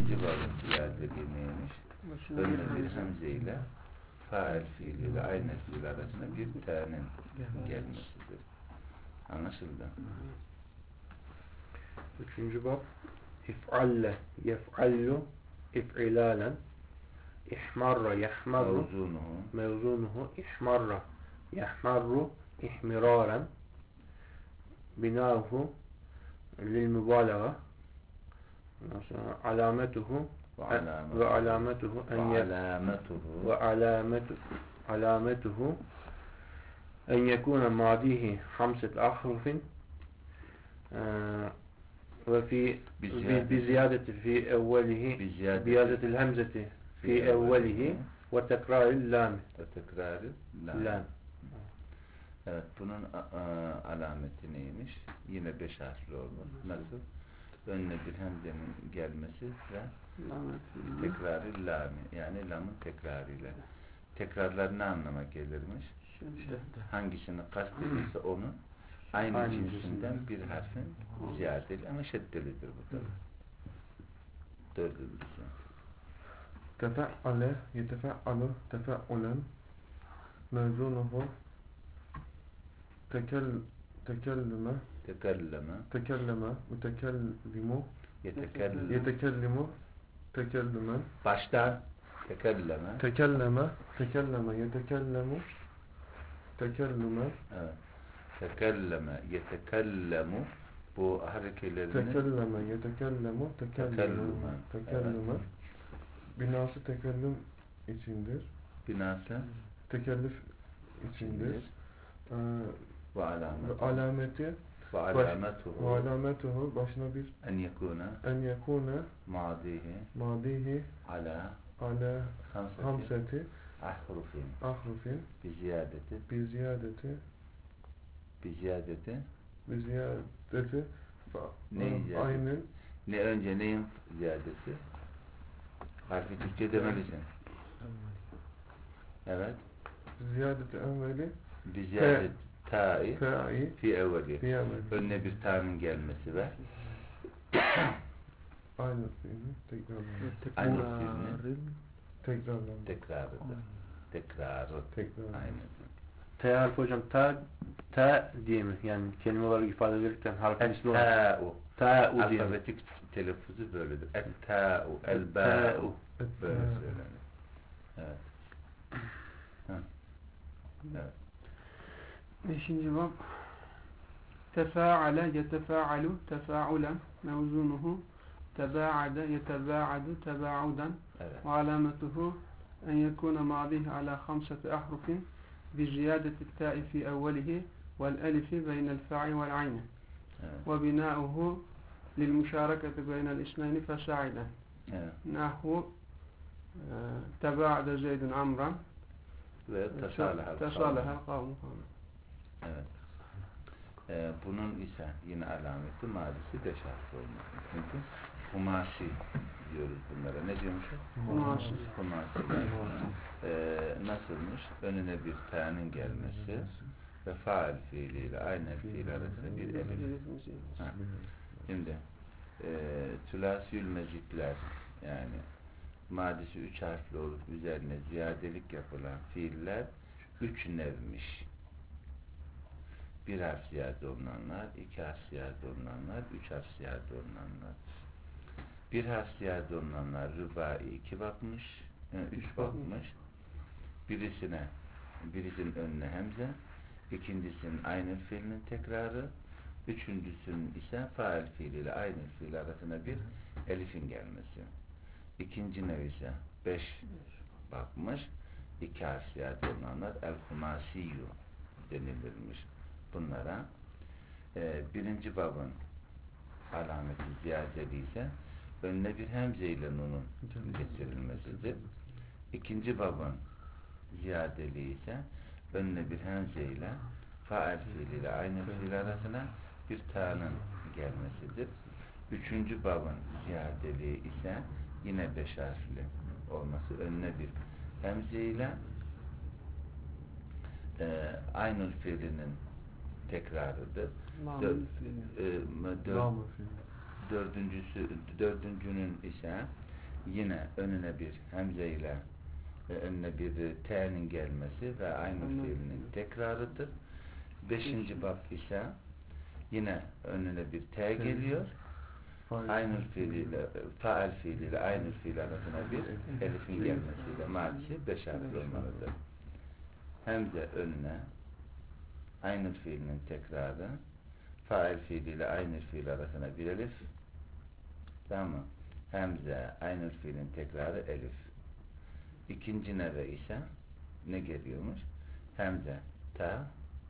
ikinci babın ziyadeliği neymiş? Önüne bir hemze ile fail fiiliyle aynı fiil arasında bir ta'nın gelmesidir. Anlaşıldı? Üçüncü bab if'alle yef'allu if'ilalen ihmarra yahmarru mevzunuhu ihmarra yahmarru ihmiraran binahu lil mübalağa alametuhu ve alametuhu en yekune madihi hamset ahrufin ve fi biziyadeti fi evvelihi biyadetil hemzeti fi evvelihi ve tekraril lam. Evet, bunun alameti neymiş? Yine 5 harfli oldu. Nasıl? Önüne bir hemzenin gelmesi ve tekraril lami, yani lamın tekrarıyla. Tekrarlar ne anlama gelirmiş? Hangisini kastedilse onu aynı cinsinden bir harfin ziyadeli ama şeddelidir bu da. Dördüncüsü. Tefe'ale yetefe'alu tefe'ulen mevzunuhu tekelleme mütekellimu yetekellimu tekellimen Baştan tekelleme yetekellemu tekellimen evet. Tekelleme yetekellemu bu harekelerini tekelleme yetekellemu tekellimen binası tekellüm içindir. Binası tekellüf içindir. Ve alameti ve alametuhu başına bir en yekune madihi ala hamseti ahrufin biziyadeti aynen ne önce neyin ziyadeti? Harfi Türkçe demelisin. Evet. Ziyadeti enveli biziyadeti ta'i fi evveli. Önüne bir ta'nın gelmesi ve aynı fiilini tekrarı. Aynı. T harfi hocam ta diye mi? Yani kelime olarak ifade verirken harfin ismi olarak. Ta'u diye. Alfabetik telaffuzu böyledir. Et-ta'u, el-ba'u. Böyle söylenir. Evet. Evet. Beşinci bab tefa'ale yetefa'alu tefa'ulen mevzunuhu teba'ade yeteba'adu teba'udan ve alametuhu en yekune madihi ala khamsati ahrufin bi ziyadeti ta'i fi evvelihi vel elifi beynel fa'i vel ayni ve bina'uhu lil müşareketi beynel ismeyni fesa'iden nahu teba'ade zeydun amran ve tesalahel kavmu. Evet. Bunun ise yine alameti madisi 5 harfli olması. Çünkü humasi diyoruz bunlara. Ne diyormuşuz? Humasi. Nasılmış? Önüne bir ta'nın gelmesi ve faal fiiliyle aynı fiil arasında bir elif. Şimdi tülasül mezitler, yani madisi 3 harfli olup üzerine ziyadelik yapılan fiiller 3 nevmiş. 1 harf ziyade olunanlar, 2 harf ziyade olunanlar, 3 harf ziyade olunanlar. 1 harf ziyade olunanlar rübai 2 bakmış, 3 bakmış. Birisinin önüne hemze, ikincisinin aynı fiilinin tekrarı, üçüncüsünün ise faal fiiliyle aynı fiil arasında bir elifin gelmesi. İkinci nev ise 5 bakmış, 2 harf ziyade olunanlar el-humasiyyu denilirmiş. Bunlara birinci babın alameti ziyadeli ise önüne bir hemze ile nunun getirilmesidir. İkinci babın ziyadeli ise önüne bir hemze ile faal fiiliyle aynı fiil arasına bir ta'nın gelmesidir. Üçüncü babın ziyadeli ise yine 5 harfli olması, önüne bir hemze ile aynı fiilinin tekrarıdır. Dördüncünün ise Yine önüne bir hemze ile önüne bir t'nin gelmesi ve aynı fiilinin tekrarıdır. 5. bab ise yine önüne bir t geliyor. Aynı fiiliyle, faal fiiliyle aynı fiil arasına bir elifin gelmesiyle madisi 5 harfli olmalıdır. Hemze önüne aynı fiilinin tekrarı, faal fiiliyle aynı fiil arasına bir elif, tamam mı? Hemze aynı fiilin tekrarı elif. İkinci neve ise ne geliyormuş? Hemze ta,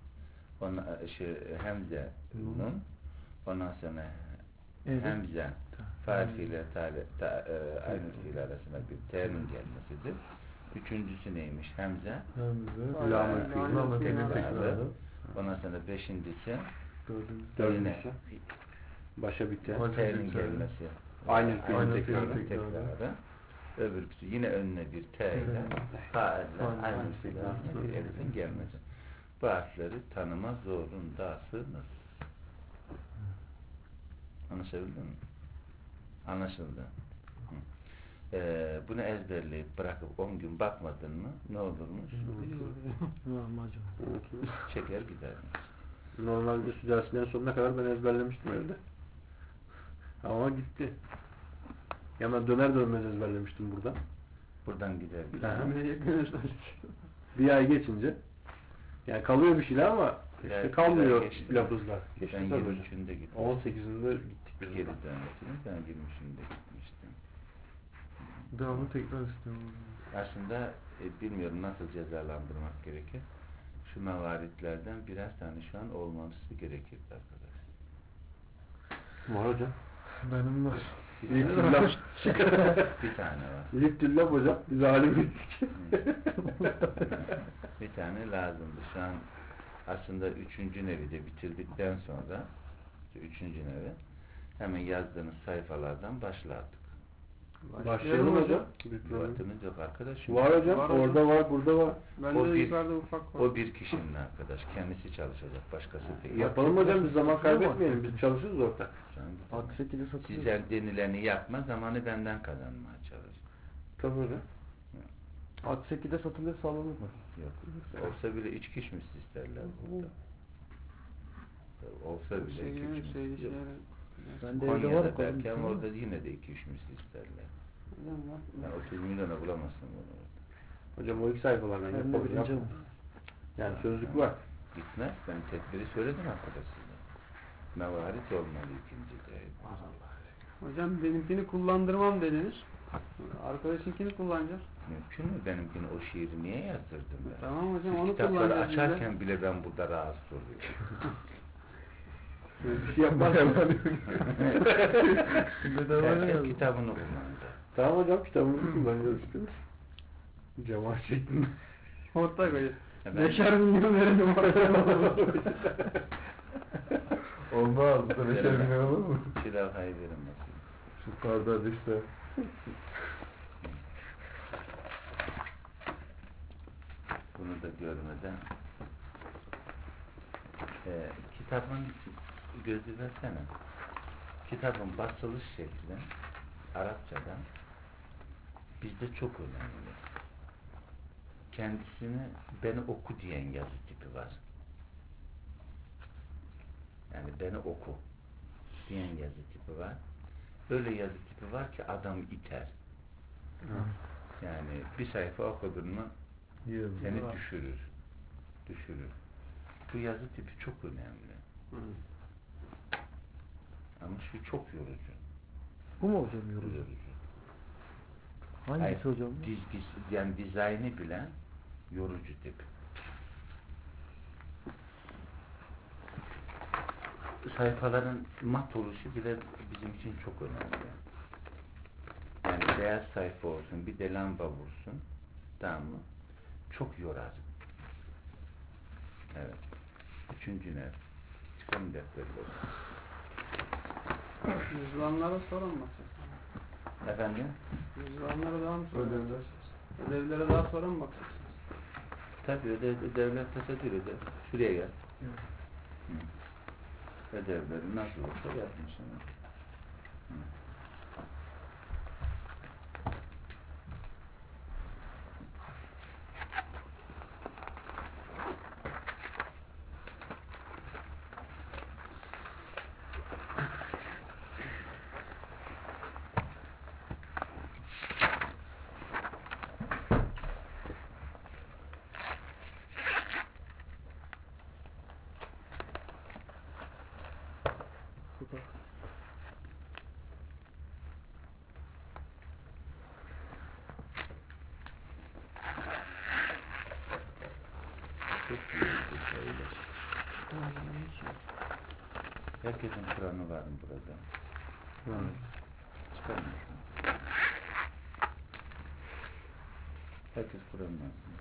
hemze nun, ondan sonra hemze faal fiile aynı fiil arasına bir t'nin gelmesidir. Üçüncüsü neymiş? Hemze Lamet fiilin tekrarı. Ondan sonra beşincisi Dördüncüsü başa bir t'nin gelmesi. Aynı fiilin tekrarı. Öbürküsü yine önüne bir t ile faille aynı fiil arasına bir elifin gelmesi. Bu harfleri tanıma zorundasınız. Anlaşabildin mi? Anlaşıldı. Bunu ezberleyip bırakıp 10 gün bakmadın mı ne olurmuş? Çeker gidermiş. Normalde südasinden sonuna kadar ben ezberlemiştim evde. Ama gitti. Ya ben döner dönmez ezberlemiştim buradan. Buradan gider. Bir ay geçince yani kalıyor bir şeyler ama işte kalmıyor lafızlar. Ben 23'ünde gittim. 18'inde gittik biz. Geri dönmesini ben 23'ünde gitmiştim. Devamlı tekrar istiyorum. Aslında bilmiyorum nasıl cezalandırmak gerekir. Şu mevaritlerden birer tane şu an olması gerekir arkadaş. Var hocam. Benim var. Bir tane var. Liptüllaf hocam. Biz alim gittik. Bir tane lazımdı. Şu an aslında 3. nevi de bitirdikten sonra 3. nevi hemen yazdığınız sayfalardan başlardık. Başlayalım hocam. Vaktimiz yok arkadaş. Var hocam. Orada var, burada var. O bir kişinin arkadaş. Kendisi çalışacak. Başkası değil. Yapalım hocam. Biz zaman kaybetmeyelim. Biz çalışırız ortak. Size denileni yapma. Zamanı benden kazanmaya çalış. Tabii hocam. Akseki'de satılıyor salonur mu? Yok. Olsa bile içki içmiş isterler burada. Olsa bile iki içmiş. Konya'da belki ama orada yine de 2-3 misli isterler. Yani 30 milyona bulamazsın bunu orada. Hocam o ilk sayfalardan yapalım. Yani sözlük var. Gitmez. Ben tedbiri söyledim arkadaşlar. Mevarit olmalı ikincide. Hocam benimkini kullandırmam dediniz. Arkadaşınkini kullanacağız. Mümkün mü? Benimkini o şiiri niye yazdırdım ben? Tamam hocam, siz onu kitapları açarken bile ben burada rahatsız oluyorum. Bir şey yapmaz. Herkes kitabını kullanacak. Tamam hocam, kitabımızı kullanacağız işte. Cemaat şeklinde. Ortak hocam. 5'er milyon verelim oraya. Olmaz. 5'er milyon olur mu? Çilafayı verin bakayım. Şu karda işte. Bunu da görmeden kitabın gözü versene. Kitabın basılış şekli Arapçada bizde çok önemli. Kendisini beni oku diyen yazı tipi var. Yani beni oku diyen yazı tipi var. Öyle yazı tipi var ki adamı iter. Yani bir sayfa okudun mu seni düşürür. Bu yazı tipi çok önemli. Ama şu çok yorucu. Bu mu hocam yorucu? Hangisi hocam? Yani dizaynı bilen yorucu tip. Sayfaların mat oluşu bile bizim için çok önemli. Yani beyaz sayfa olsun, bir de lamba vursun, tamam mı? Çok yorar. Evet. 3. nev. Çıkalım defterleri. Yüzvanlara sorun bakacağız. Efendim? Yüzvanlara daha mı sorun? Ödevlere daha sonra mı bakacaksınız? Tabii ödevler tesadür eder. Şuraya gel. Ödevleri nasıl olsa yapmışsın. Öyle. Herkesin Kur'an'ı var mı burada? Evet. Çıkarmış. Herkes Kur'an'ı alsın.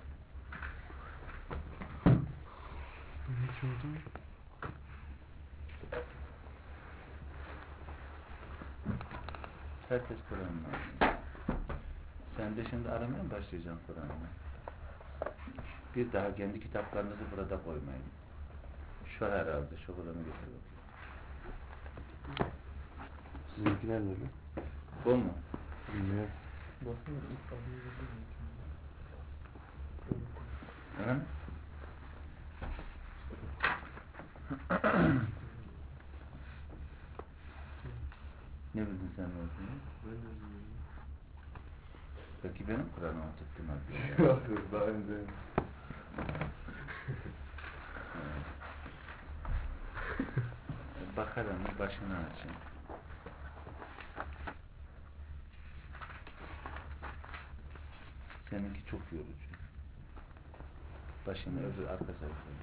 Herkes Kur'an'ı alsın. Sen de şimdi aramaya mı başlayacaksın Kur'an'ı? Bir daha kendi kitaplarınızı burada koymayın. Şu herhalde, şu Kur'an'ı getir bakayım. Sizinki nerede öyle? Bu mu? Bilmiyorum. Hı? Ne bildin sen olduğunu? Peki benim Kur'an'ı oturttun abi. Yok daha önce. Bakarım başını açın. Seninki çok yorucu. Başını öbür arka sayfaya.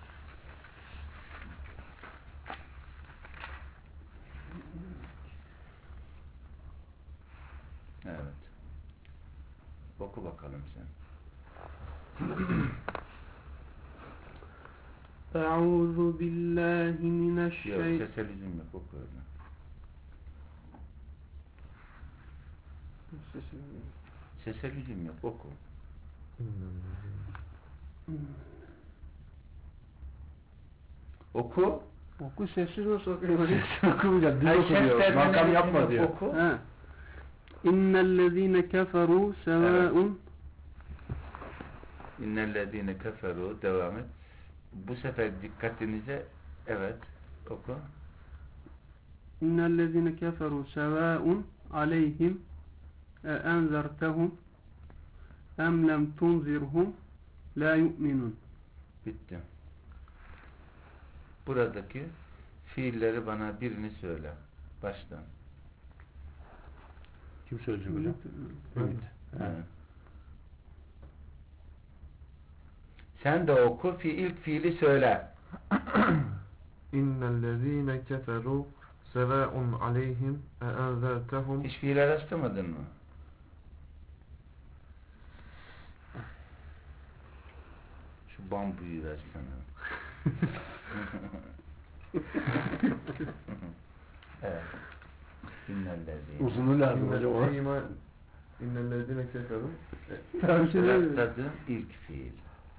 Evet. Oku bakalım sen. Euzu billahi Yok, mineşşeytanirracim. seselizm yok, oku öyle. Seselizm yok, oku. Oku. Oku sessiz olsa okuyayım. Okumayacağım. Düz Ay, oku diyor. ses Makam terminolojisi yapma yok, diyor. oku. Ha. İnnellezîne keferû sevâun. İnnellezîne keferû, devam et. Bu sefer dikkatinize, evet, oku. İnnellezîne keferû sevâun aleyhim enzertehum em lem tunzirhum la yu'minun. Bitti. Buradaki fiilleri bana birini söyle. Baştan. Kim söyleyecek hocam? Ümit. Evet. Sen de oku, ilk fiili söyle. İnnellezîne keferû sevâun aleyhim enzertehum. Hiç fiil araştırmadın mı? Şu bambuyu versene. Evet. İnnellezîne. Uzunu lazım hocam ona. İnnellezîne keferû Rastladığım ilk fiil.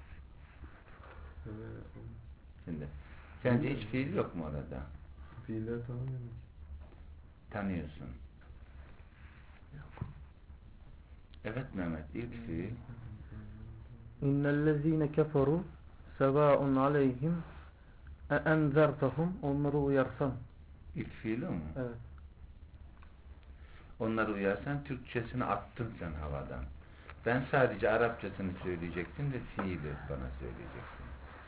Şimdi, sence hiç fiil yok mu orada? Fiiller tanımıyorum. Tanıyorsun. Evet Mehmet, ilk fiil. İnnellezîne keferû sevâun aleyhim enzertehum, onları uyarsan. İlk fiil o mu? Evet. Onları uyarsan Türkçesini attın sen havadan. Ben sadece Arapçasını söyleyecektim de fiili bana söyleyeceksin.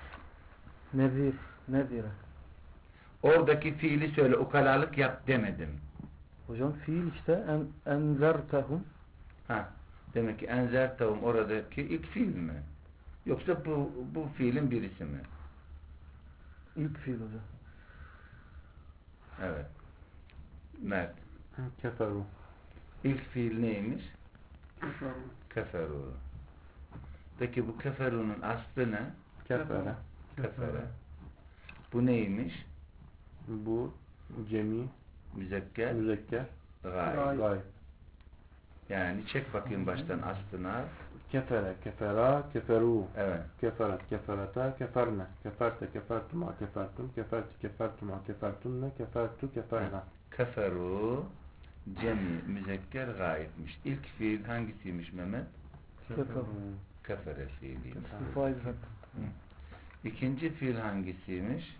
Nezire. Oradaki fiili söyle, ukalalık yap demedim. Hocam fiil işte enzertehum. Ha, demek ki enzertehum oradaki ilk fiil mi? Yoksa bu fiilin birisi mi? İlk fiil hocam. Evet. Mert. Keferu. İlk fiil neymiş? Keferu. Peki bu keferunun aslı ne? Kefere. Kefere. Bu neymiş? Bu cemi, Müzekker, müzekker, gayb. gayb. Yani çek bakayım baştan aslına. Kefere, kefera, keferu. Evet. Keferat, keferata, keferne. Keferte, kefertuma, kefertum, keferti, kefertuma, kefertunne, kefertu, keferna. Keferu cemi, müzekker, gayipmiş. İlk fiil hangisiymiş Mehmet? Keferu. Kefere fiiliymiş. Faiz zaten. İkinci fiil hangisiymiş?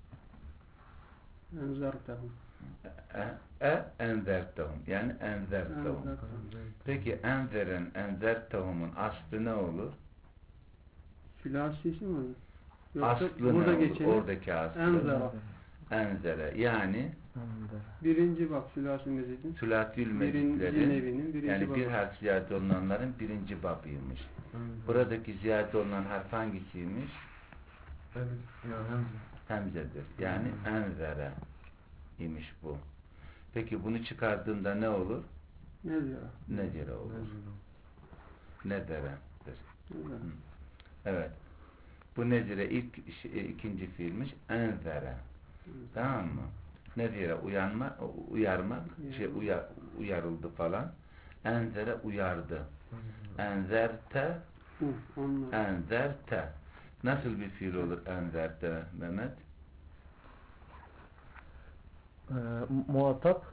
Enzertehum. Enzertehum. Yani enzertehum. Peki enzertehum'un aslı ne olur? Sülasisi mi? Aslı ne olur? Oradaki aslı. Enzera. Enzere. Yani Birinci bab sülasi mezidin. Sülatül Birinci mezitlerin nevinin birinci yani babı. bir harf ziyade olunanların birinci babıymış. Buradaki ziyade olunan harf hangisiymiş? Elif ya hemze. Hemzedir. Yani enzere imiş bu. Peki bunu çıkardığında ne olur? Ne diyor? Nedire olur. Nederedir. Evet. Bu nezire ikinci fiilmiş. Enzere. Tamam mı? Nezire uyarmak, uyarıldı falan. Enzere uyardı. Enzerte enzerte. Nasıl bir fiil olur enzerte Mehmet? Muhatap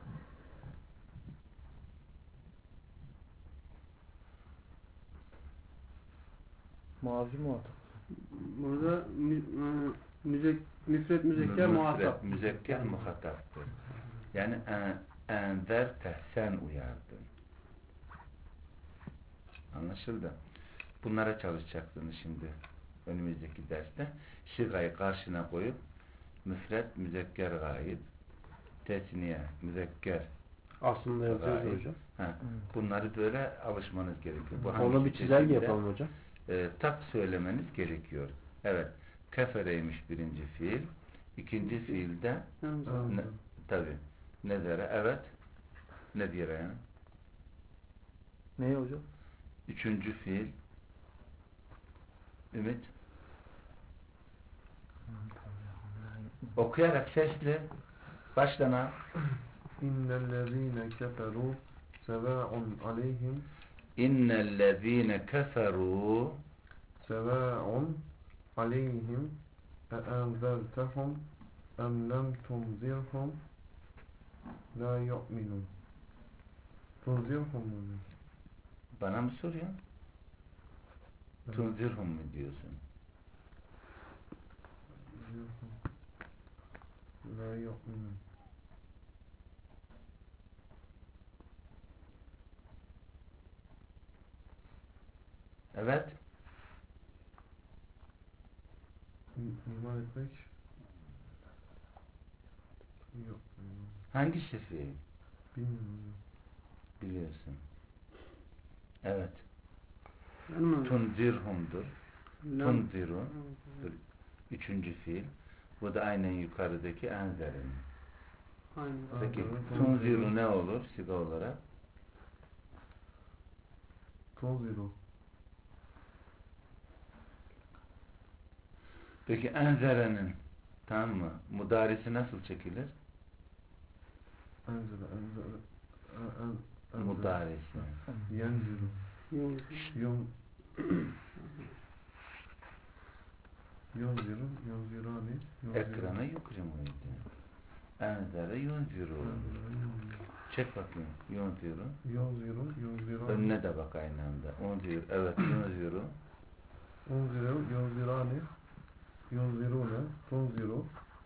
mavi muhatap. Burada müfret müzekker muhatap. Müzekker muhataptır. Yani enzerte sen uyardın. Anlaşıldı. Bunlara çalışacaksınız şimdi önümüzdeki derste. Şigayı karşına koyup müfret müzekker gayib, tesniye müzekker Aslında yapacağız hocam. Bunları böyle alışmanız gerekiyor. Bu Onu bir çizelge yapalım hocam. Tak söylemeniz gerekiyor. Evet. Kefereymiş birinci fiil. İkinci fiilde tabi nezere evet. Ne diyor yani? Ne hocam? Üçüncü fiil Ümit. Okuyarak sesli başlama. İnnellezîne keferû sevâ'un aleyhim İnnellezîne keferû sevâ'un aleyhim e'enzertehum em lem tunzirhum la yu'minun. Tunzirhum mu? Bana mı soruyorsun? Tunzirhum mu diyorsun? La yu'minun. Evet. İman etmek yok. Hangisi fiil? Bilmiyorum. Biliyorsun. Evet. Anlamadım. Tunzirhum'dur. Tunziru. Üçüncü fiil. Bu da aynen yukarıdaki enzerin. Aynen. Peki tunziru ne olur siga olarak? Tunziru. Peki enzerenin tamam mı? Mudarisi nasıl çekilir? Enzere. Mudarisi. Yenziru. Yunziru. Yunzirani. Ekrana yukrimuydu. Enzere yunziru. Çek bakayım. Yunziru. Yunziru. Yunzirani. Önüne de bak aynı anda. Unziru. Evet yunziru. Unziru. Yunzirani. Yunzirune. Tunziru.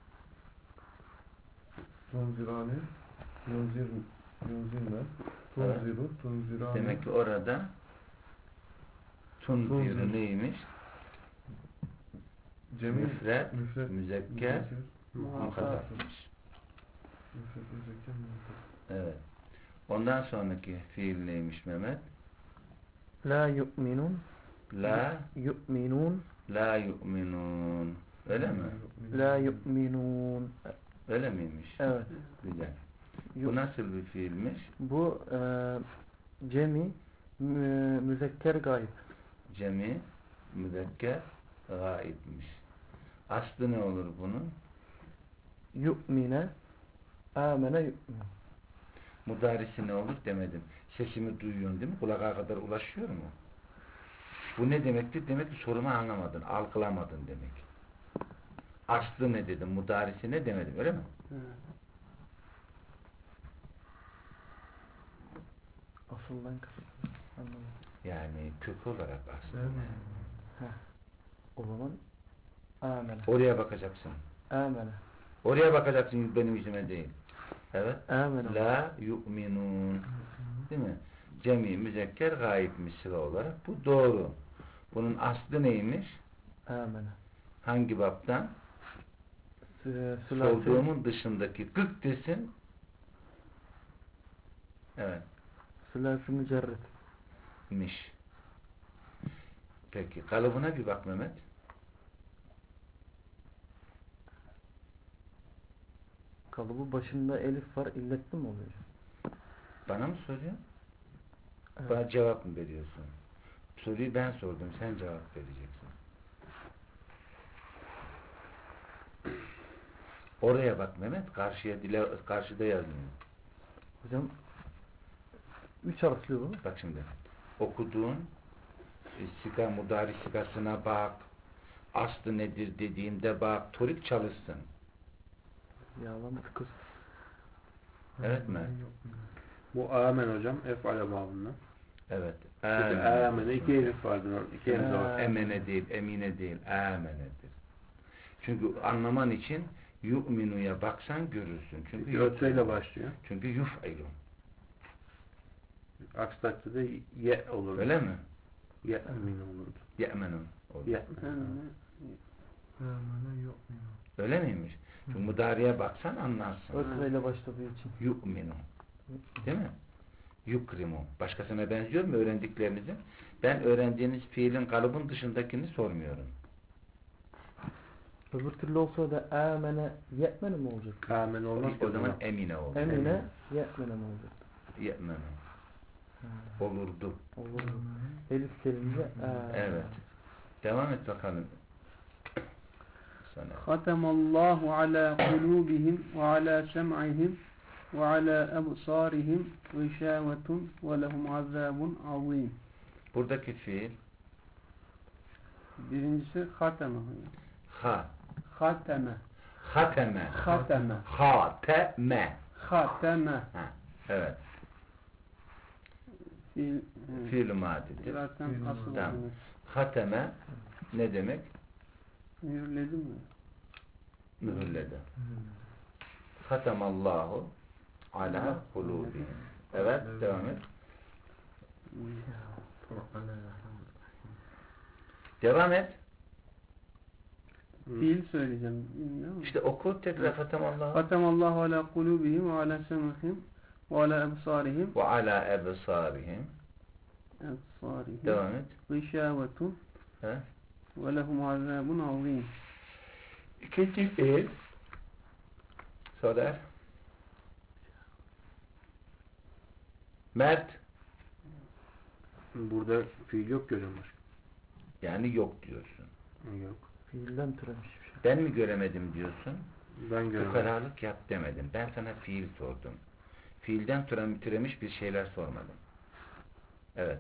Tunzirani. Yunzirne. Tunziru. Tunzirani. Demek ki orada tunziru neymiş? Cemil. Müfret, müzekker, muhatapmış. Müfret, müzekker, muhatap. Evet. Ondan sonraki fiil neymiş Mehmet? La yu'minun. La Yu'minun. La yu'minun. Öyle mi? La yu'minun. Öyle miymiş? Evet. Güzel. Bu nasıl bir fiilmiş? Bu cemi müzekker gayb. Cemi, müzekker, gaibmiş. Aslı ne olur bunun? Yu'mine amene yu'min. Mudarisi ne olur demedim. Sesimi duyuyorsun değil mi? Kulağa kadar ulaşıyor mu? Bu ne demektir? Demek ki sorumu anlamadın, algılamadın demek. Aslı ne dedim, mudarisi ne demedim, öyle mi? Asıldan kasıt. Anladım. Yani kök olarak aslı. O zaman amene. Oraya bakacaksın. Amene. Oraya bakacaksın, benim yüzüme değil. Evet. Amene. La yu'minun. Değil mi? Cemi, müzekker, gaibmiş sıra olarak. Bu doğru. Bunun aslı neymiş? Amene. Hangi baptan? Sorduğumun dışındaki gık desin. Evet. Sülâf-ı mücerred. Miş. Peki kalıbına bir bak Mehmet. Kalıbı başında elif var. İlletli mi oluyor? Bana mı soruyorsun? Evet. Bana cevap mı veriyorsun? Soruyu ben sordum. Sen cevap vereceksin. Oraya bak Mehmet. Karşıda yazmıyor. Hocam 3 harfli bu. Bak şimdi. Okuduğun sika, mudari sikasına bak. Aslı nedir dediğinde bak. Torik çalışsın. Yağlama kız. Evet mi? Bu amen hocam. Ef'ale babından. Evet. Amen'e iki elif vardır. İki elif var. Emene değil, emine değil. Amenedir. Çünkü anlaman için yu'minu'ya baksan görürsün. Çünkü Ötreyle başlıyor. Çünkü yuf'ilun. Aksi takdirde ye olur. Öyle mi? Ye'min olurdu. Ye'menun olur. Ye'men. Amene yok mu? Öyle miymiş? Çünkü mudariye baksan anlarsın. Ötreyle başladığı için. Yu'minu. Değil mi? Yukrimu. Başkasına benziyor mu öğrendiklerinizin? Ben öğrendiğiniz fiilin kalıbın dışındakini sormuyorum. Öbür türlü olsa da amene ye'mene mi olacak? Amen olmaz ki O zaman emine olur. Emine ye'mene mi olacak? Ye'menu. Olurdu. Olur. Elif gelince Evet. Devam et bakalım. Sonra. Hatemallahu ala kulubihim ve ala sem'ihim ve ala ebsarihim gışavetun ve lehum azabun azim. Buradaki fiil Birincisi hateme. ha. Hateme. Hateme. Hateme. Hateme. Hateme. Ha. Evet. Fiil, Fiil-i madidir. zaten asıl Tamam. demek. Hateme ne demek? Mühürledim mi? Mühürledi. Hatemallahu ala kulubihim. Evet, devam et. Devam et. Fiil söyleyeceğim. Bilmiyor İşte oku tekrar hatemallahu Hatemallahu ala kulubihim ve ala sem'ihim ve ala ebsarihim ve ala ebsarihim. Devam et. gışavetun He? ve lehum azabun azim. İkinci fiil sorar. Mert. Burada fiil yok görüyorum başka. Yani yok diyorsun. Yok. fiilden türemiş bir şey. Ben mi göremedim diyorsun? Ben görüyorum. Fukaralık yap demedim. Ben sana fiil sordum. Fiilden türemiş bir şeyler sormadım. Evet.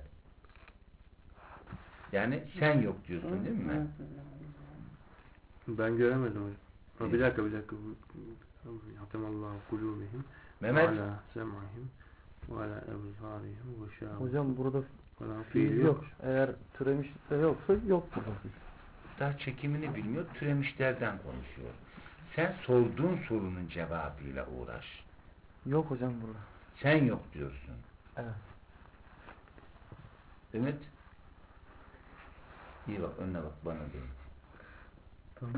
Yani sen yok diyorsun değil mi? Ben göremedim hocam. Ha, bir dakika. Hatemallahu kulubihim Mehmet. ala sem'ihim ve ala ebsarihim ve şâhu. Hocam burada Falan fiil yok. Eğer türemiş de yoksa yok burada. Daha çekimini bilmiyor. Türemişlerden konuşuyor. Sen sorduğun sorunun cevabıyla uğraş. Yok hocam burada. Sen yok diyorsun. Evet. Ümit. İyi bak önüne bak bana değil. Tamam.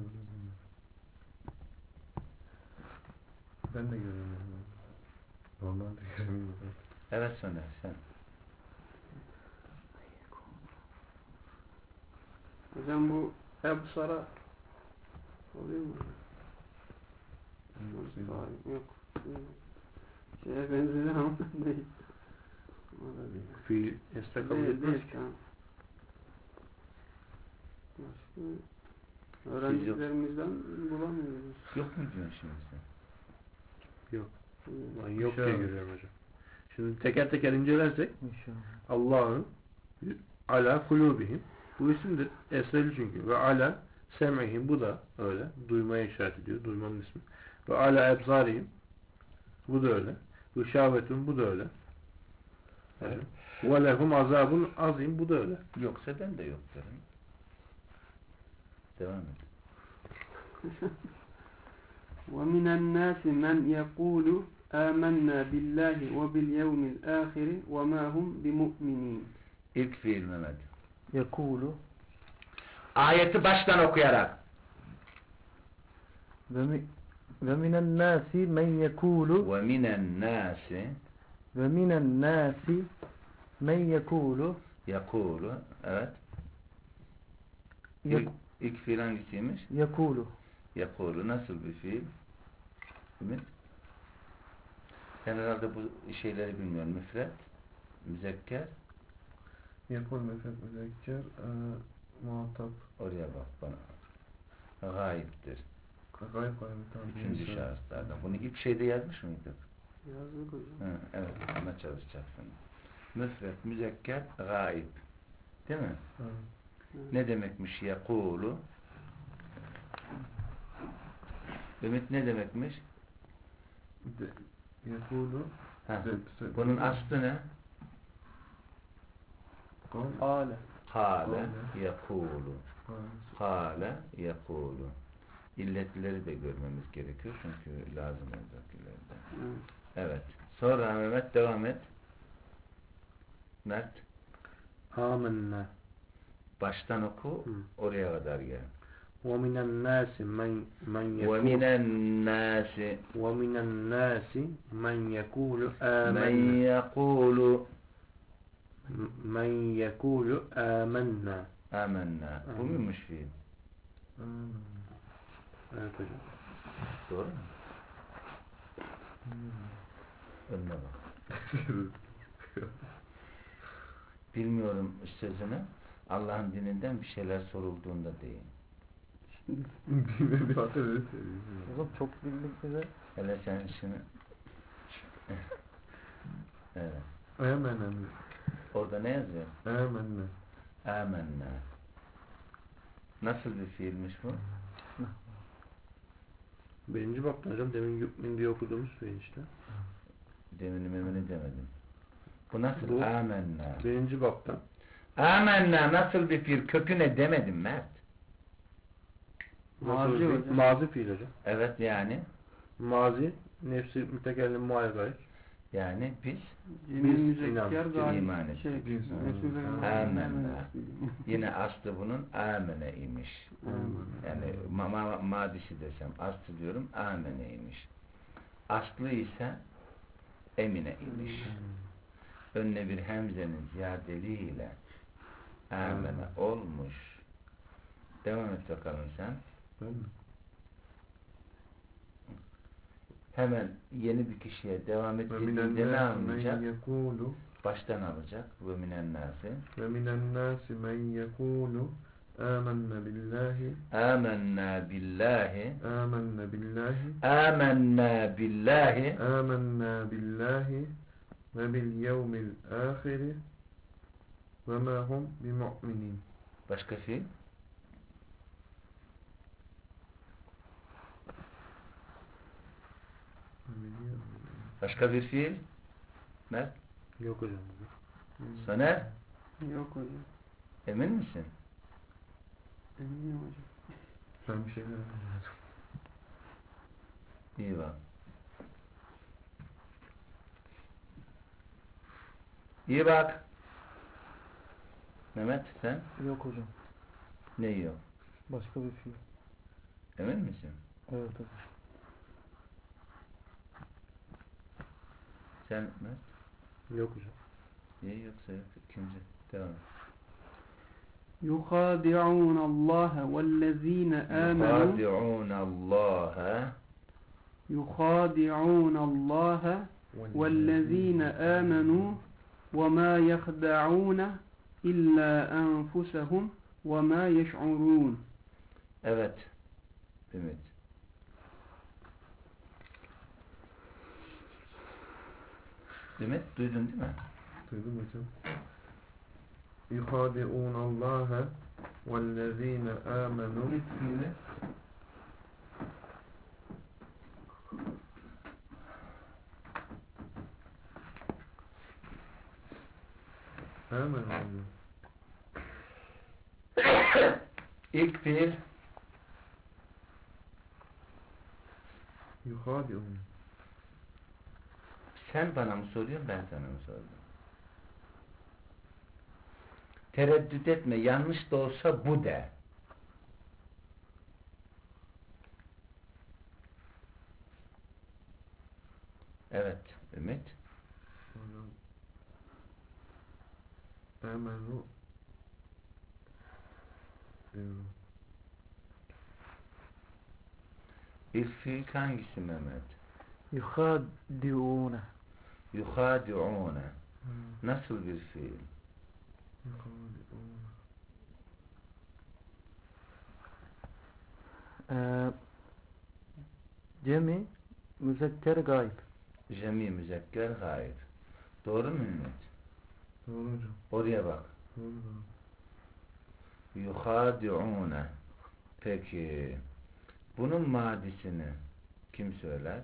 Ben de göremiyorum. Normalde göremiyorum. Evet Soner sen. Hocam bu ebsara oluyor mu? Yok. Şeye benziyor ama değil. O da değil. Fiil esre kabul Değil, etmez değil. ki. Tamam. Başka öğrendiklerimizden bulamıyoruz. Yok mu diyorsun şimdi sen? Yok. Ben yok İnşallah. diye görüyorum hocam. Şimdi teker teker incelersek İnşallah. Allah'ın ala kulubihim bu isimdir. Esreli çünkü. Ve ala sem'ihim bu da öyle. Duymaya işaret ediyor. Duymanın ismi. Ve ala ebsarihim bu da öyle. Ve şavetun bu da öyle. Evet. Ve lehum azabun azim bu da öyle. Yoksa ben de yok derim. Devam et. وَمِنَ النَّاسِ مَنْ يَقُولُ آمَنَّا بِاللّٰهِ وَبِالْيَوْمِ الْآخِرِ وَمَا هُمْ بِمُؤْمِنِينَ. İlk fiil Mehmet. Yekulu Ayeti baştan okuyarak. ve minen nasi men yekulu Ve minen nasi ve minen nasi men yekulu yakulu. Evet. İlk fiil hangisiymiş? yekulu Yakulu. Nasıl bir fiil? Ümit? Sen herhalde bu şeyleri bilmiyorsun. Müfret, müzekker. Yekul müfret müzekker muhatap. Oraya bak bana. Gayiptir. Gayb gayb. Üçüncü şahıslardan. Bunu ilk şeyde yazmış mıydık? Yazdık hocam. Evet, ona çalışacaksın. Müfret, müzekker, gayip. Değil mi? Evet. Ne demekmiş yekulu? Ümit ne demekmiş? Yekulu. Bunun aslı ne? Kâle. Kâle yekulu. Kâle yekulu. İlletleri de görmemiz gerekiyor çünkü lazım olacak ileride. Evet. Sonra Mehmet devam et. Mert. Âmennâ. Baştan oku. Oraya kadar gel. وَمِنَ النَّاسِ مَنْ وَمِنَ النَّاسِ وَمِنَ النَّاسِ مَنْ يَقُولُ مَنْ آمَنَّا يَقُولُ مَنْ يَقُولُ آمَنَّا. آمَنَّا. Bu muymuş fiil? Evet hocam. Doğru mu? Önüne bak. Bilmiyorum sözünü. Allah'ın dininden bir şeyler sorulduğunda değil. Dine bir hatır öyle Oğlum çok bildik bize. Hele sen şunu evet. Âmennâ. Orada ne yazıyor? Âmennâ. Âmennâ. Nasıl bir fiilmiş bu? Birinci baptan hocam demin yu'min diye okuduğumuz fiil işte. Demini memini demedim. Bu nasıl? Bu, Âmennâ. Birinci baptan. Âmennâ nasıl bir fiil? Köküne demedim Mert. Mazi hocam. Mazi fiil hocam. Evet yani. Mazi nefsi mütekellim muayyer. Yani biz Müzekker iman gayet ettik. Amenna. Yine aslı bunun amene imiş. Yani madisi desem aslı diyorum amene imiş. Aslı ise emine imiş. Önüne bir hemzenin ziyadeliğiyle amene olmuş. Devam et bakalım sen. Ben mi? Hemen yeni bir kişiye devam ettiğinde ne anlayacak? Baştan alacak. Ve minen nâsi. Ve minen nâsi men yekûlu âmennâ billahi. Âmennâ billahi. Âmennâ billahi. Âmennâ billahi. Âmennâ billahi ve bil yevmil âhiri ve mâ hum bimu'minin. Başka fiil? Başka bir fiil? Mert? Yok hocam. Soner? Yok hocam. Emin misin? Eminim hocam. Ben bir şey göremiyorum. İyi bak. İyi bak. Mehmet sen? Yok hocam. Ne yok? Başka bir fiil. Emin misin? Evet hocam. Sen Mert? Yok hocam. İyi yoksa yok. İkinci. Devam. يخادعون الله والذين آمنوا يخادعون الله يخادعون الله والذين آمنوا وما يخدعون إلا أنفسهم وما يشعرون. Evet. Ümit. Ümit duydun değil mi? Duydum hocam. يُخَادِعُونَ اللّٰهَ وَالَّذ۪ينَ آمَنُوا. Âmenû. İlk fiil يُخَادِعُونَ. sen bana mı soruyorsun ben sana mı sordum? Tereddüt etme, yanlış da olsa bu de. Evet Ümit. Âmenû. İlk fiil hangisi Mehmet? Yuhadi'une. Yuhadi'une. Nasıl bir fiil? Cemi müzekker gayb. Cemi müzekker gayb. Doğru mu Ümit? Doğru hocam. Oraya bak. Doğru. Yuhadi'une. Peki bunun madisini kim söyler?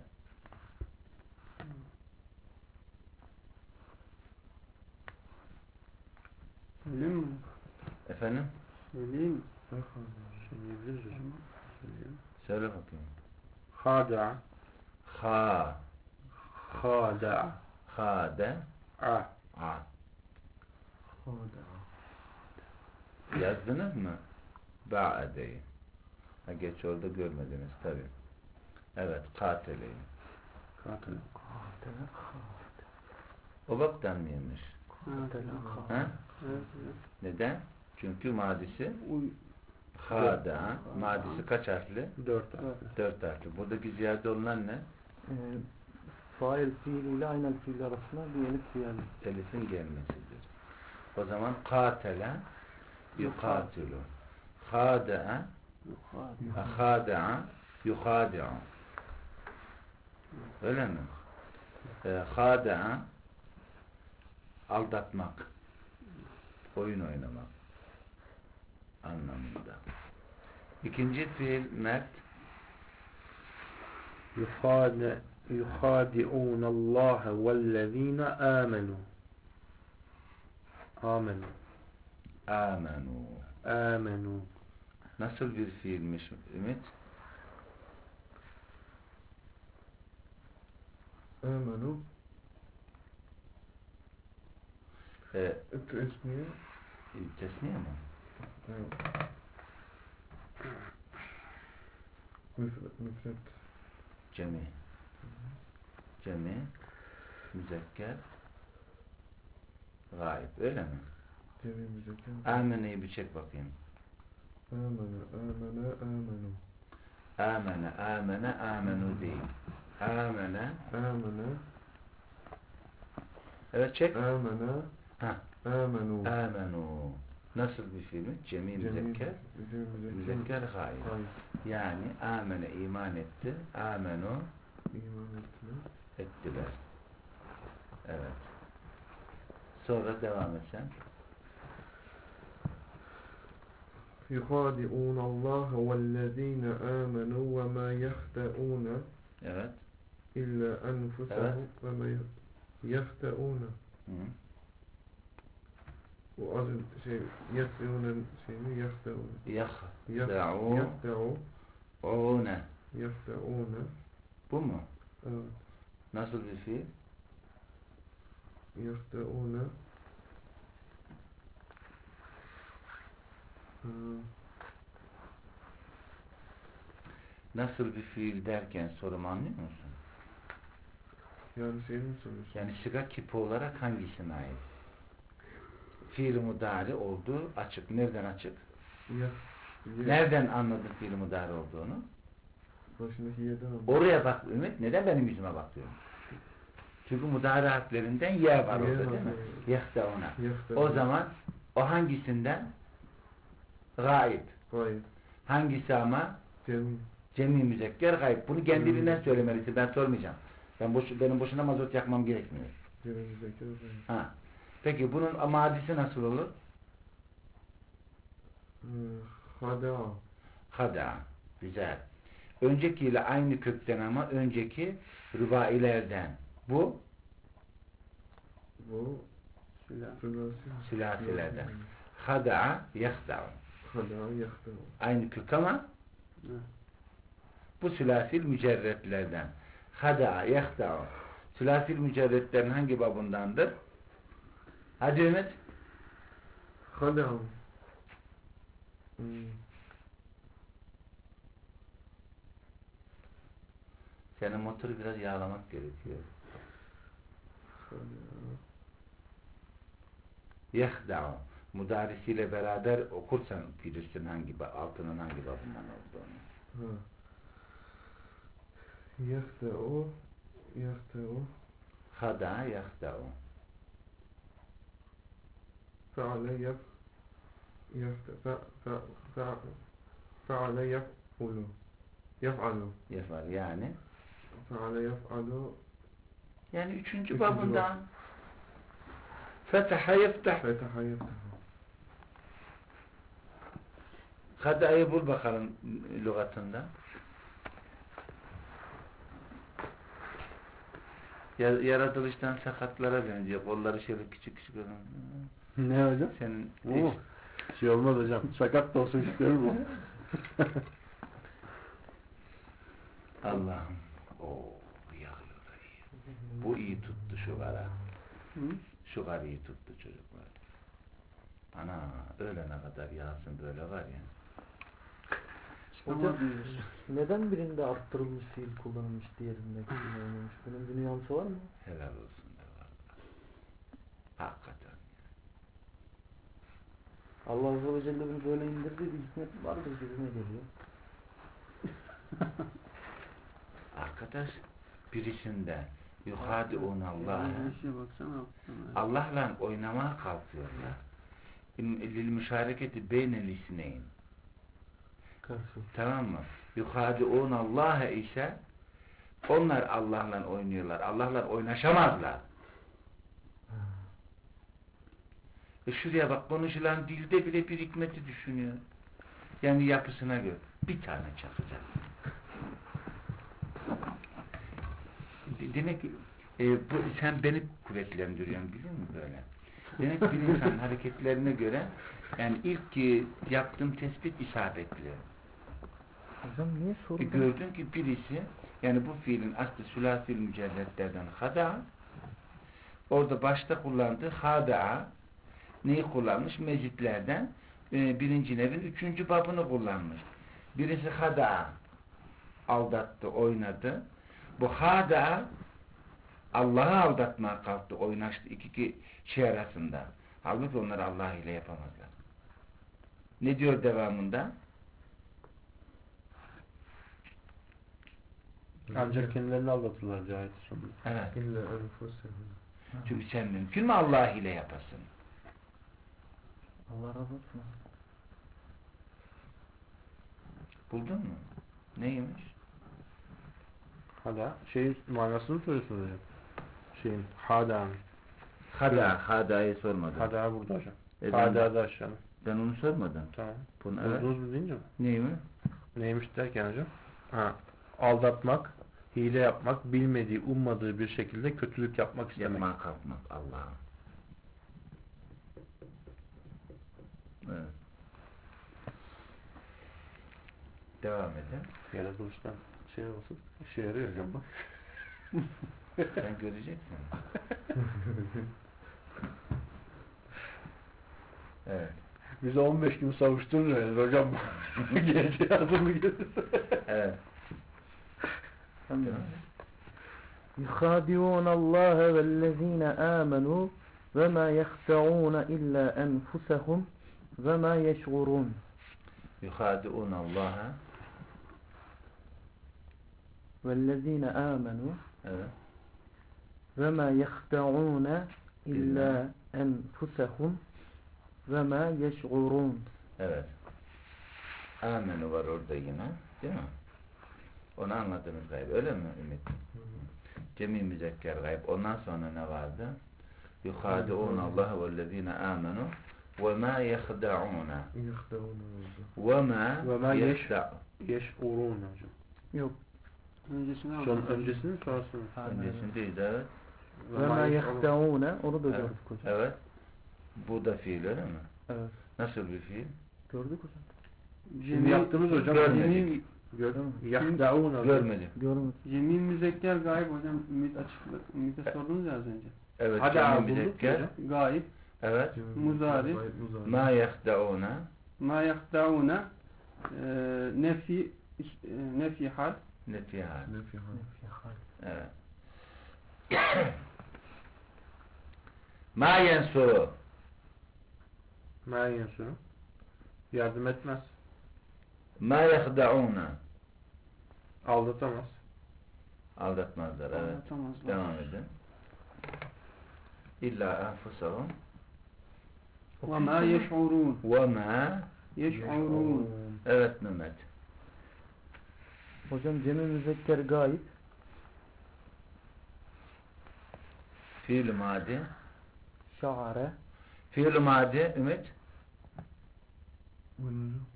Söyleyeyim mi? Efendim? Söyleyeyim mi? Söyleyebiliriz hocam. Söyleyelim. Söyle bakayım. Hada. Ha. Hada. Hade. A. A. Yazdınız mı? Ba'deyi. Ha, geç orada görmediniz tabi. Evet. Kateleyi. Katil. O baktan mıymış? Ha? Evet. Neden? Çünkü madisi hada. Madisi kaç harfli? 4 harfli. 4 harfli. Buradaki ziyade olunan ne? Fail fiil ile aynel fiil arasında bir elif geldi. Elif'in gelmesidir. O zaman katele yukatilu. Hada'a yuhadi'u. Öyle mi? Hada'a aldatmak, oyun oynamak anlamında. İkinci fiil mert. يُخَادِعُونَ اللّٰهَ وَالَّذ۪ينَ آمَنُوا. آمَنُوا. Nasıl bir fiilmiş Ümit? Amenu. Tesniye. Tesniye mi? Evet. Müfret. Cemi. Müzekker gayb. Öyle mi? Cemi müzekker. Amene'yi bir çek bakayım. Amenu. Amenu değil. Amene. Evet çek. Amenu. Nasıl bir fiil mi? Cemi müzekker. Müzekker gayb. Yani amene iman etti. Amenu İman ettiler. Evet. Sonra devam et sen. يُخَادِعُونَ اللّٰهَ وَالَّذ۪ينَ آمَنُوا وَمَا يَخْدَعُونَ Evet. إِلَّا أَنْفُسَهُمْ وَمَا يَخْدَعُونَ. Bu az şey yakda'u'nun şeyini yahda'u'ne. Bu mu? Evet. Nasıl bir fiil? Yahda'u'ne. Nasıl bir fiil derken sorumu anlıyor musun? Yani şey mi soruyorsun? Yani sıga kipi olarak hangisine ait? Fiil-i mudari olduğu açık. Nereden açık? Nereden anladın fiil-i mudari olduğunu? Başındaki y'den anladım. Oraya bak Ümit. Neden benim yüzüme bakıyorsun? Çünkü mudari harflerinden y var orada değil mi? Yahda'una. O zaman o hangisinden? Gayb. Hangisi ama? Cemi müzekker gayb. Bunu kendiliğinden söylemelisin. Ben sormayacağım. Benim boşuna mazot yakmam gerekmiyor. Cemi müzekker gayb. Ha. Peki bunun madisi nasıl olur? Hada. Güzel. Öncekiyle aynı kökten ama önceki rübailerden. Bu sülasilerden. Hada yahda'u. Aynı kök ama bu sülasil mücerretlerden. Hada yahda'u. Sülasil mücerretlerin hangi babundandır? Hadi Ümit. Hada'u. Senin motoru biraz yağlamak gerekiyor. Yahda'u. Mudarisiyle beraber okursan bilirsin altının hangi babından olduğunu. Yahda'u يخطئ Hada yahda'u. فعل فعل يفعل Yefal yani. فعل يفعل Yani üçüncü Üçüncü babından. Fetaha yeftah. فتح يفتح Hada'yı bul bakalım lügatında. Yaratılıştan sakatlara benziyor. Kolları şöyle küçük küçük olan. Ne hocam? Senin Şey olmaz hocam. Sakat da olsun istiyorum bu. Allah'ım. Oo, yakıyor iyi. Bu iyi tuttu şu kara. Şu kar iyi tuttu çocuklar. Ana öğlene kadar yağsın böyle var ya. Hocam neden birinde arttırılmış fiil kullanılmış, diğerinde kullanılmış? Bunun bir nüansı var mı? Helal olsun da var. Hakikaten. Allah Azze ve Celle bunu böyle indirdiği bir hikmet vardır gibime geliyor. Arkadaş birisinde yuhadi'un Allah'a baksana. Allah'la oynamaya kalkıyorlar. Lil müşareketi beynel isneyn. Karşı. Tamam mı? Yuhadi'un Allah'a ise onlar Allah'la oynuyorlar. Allah'la oynaşamazlar. Şuraya bak, konuşulan dilde bile bir hikmeti düşünüyor. Yani yapısına göre bir tane çakacak. Demek ki sen beni kuvvetlendiriyorsun, biliyor musun böyle? Demek ki bir insan hareketlerine göre yani ilk yaptığım tespit isabetli. Hocam niye sorun? Gördün ki birisi yani bu fiilin aslı sülâfil mücerretlerden hada, orada başta kullandığı hada neyi kullanmış? Mezitlerden birinci nevin üçüncü babını kullanmış. Birisi hada aldattı, oynadı. Bu hada Allah'ı aldatmaya kalktı, oynaştı iki şey arasında. Halbuki onlar Allah ile yapamazlar. Ne diyor devamında? Ancak kendilerini aldatırlar cahit sonunda. Evet. إلا أنفسهم. Çünkü sen mümkün mü Allah ile yapasın? Allah razı olsun. Buldun mu? Neymiş? Hada. Şeyin manasını soruyorsunuz hocam. Şeyin hada'nın. Hada'yı sormadım. Hada burada hocam. Ben- Hada da aşağıda. Ben onu sormadım. Tamam. Bunu evet. Buldunuz mu deyince mi? Neymiş? Neymiş derken hocam? Ha, aldatmak, hile yapmak, bilmediği, ummadığı bir şekilde kötülük yapmak istemek. Yapmaya kalkmak Allah'ım. Evet. Devam edelim. Yaratılıştan şey olsun. İşe yarıyor hocam bak. Sen göreceksin. Evet. Bize 15 gün savuşturur hocam. Geleceği adımı gelir. Evet. يخادعون الله والذين آمنوا وما يخدعون إلا أنفسهم وما يشعرون. Yuhadi'un Allah'a. والذين آمنوا Evet. وما يخدعون إلا أنفسهم وما يشعرون. Evet. Amenu var orada yine. Değil mi? Onu anladınız gayb. Öyle mi Ümit? Cemi müzekker gayb. Ondan sonra ne vardı? Yuhadi'un Allah vellezine amenu ve ma yehda'una ve ma Yeş'urun hocam. Yok. Öncesine Son öncesini mi sonrasını mı? öncesindeydi, evet. وما يخدعون. Onu da Evet. gördük hocam. Evet. Bu da fiil, öyle mi? Evet. Nasıl bir fiil? Gördük hocam. Şimdi yaptığımız hocam. Görmedik. Yahda'un hocam. Görmedim. Görmedik. Cemil müzekker gayb hocam. Ümit'e sordunuz ya az önce. Evet. Hadi cemi abi, bulduk müzekker. hocam. Gayb. Evet. Muzari. Ma yehda'una. Ma yahda'una nefi hal. Netihal. Evet. Ma yensuru. Ma yensuru. Yardım etmez. Ma yehda'una. Aldatamaz. Aldatmazlar. Evet. Aldatamazlar. Devam edin. İlla enfusahum وَمَا يَشْعُرُونَ وَمَا يَشْعُرُونَ. Evet Mehmet. Hocam cem-i müzekker gayb. Fiil-i madi. Şa'are. Fiil-i madi Ümit. Buyurun hocam.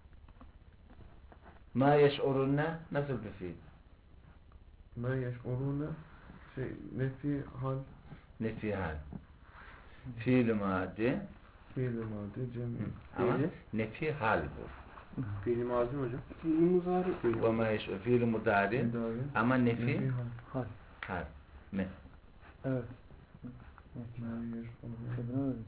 Ma yeş'urunne nasıl bir fiil? Ma yeş'urune nefi hal Nefi hal. Fiil-i madi. fiil-i madi cem. Ama nefi hal bu. Fiil-i mazi mi hocam? Fiil-i muzari. Ve ma yeş'ur. Fiil-i mudari. Müdari. Ama nefi hal. Hal. hal. Ne? Evet. Ma yeş'urune. Kadına öyle.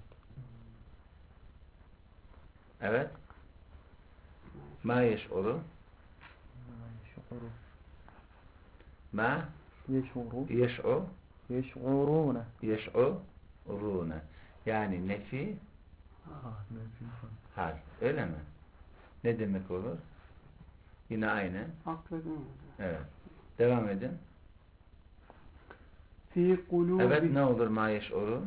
Evet. Ma yeş'uru. Yeş'uru. Ma Yeş'uru. yeş'u. Yeş'urune. Yeş'urune. Yani nefi Nefi hal. hal. Öyle mi? Ne demek olur? Yine aynı. Hakikaten. Evet. Devam edin. Fi kulubi. Evet ne olur ma yeş'uru?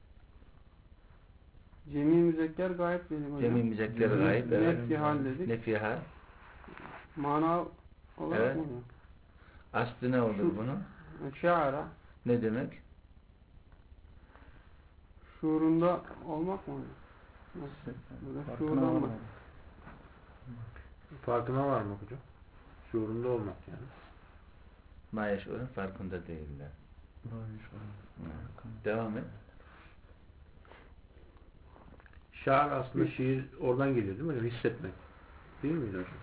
Cemi müzekker gayb dedim hocam. Cemi müzekker gayb. Evet. Nefi hal dedik. Nefi hal. Mana olarak Evet. mı hocam? Aslı ne olur bunun? Şaara. Ne demek? Şuurunda olmak mı hocam? Nasıl? Böyle şuurda olmak. Farkına varmak hocam. Şuurunda olmak yani. Ma yeş'urun farkında değiller. Ma yeş'urune. Devam et. Şair aslında şiir oradan geliyor değil mi hocam? Hissetmek. Değil miydi hocam?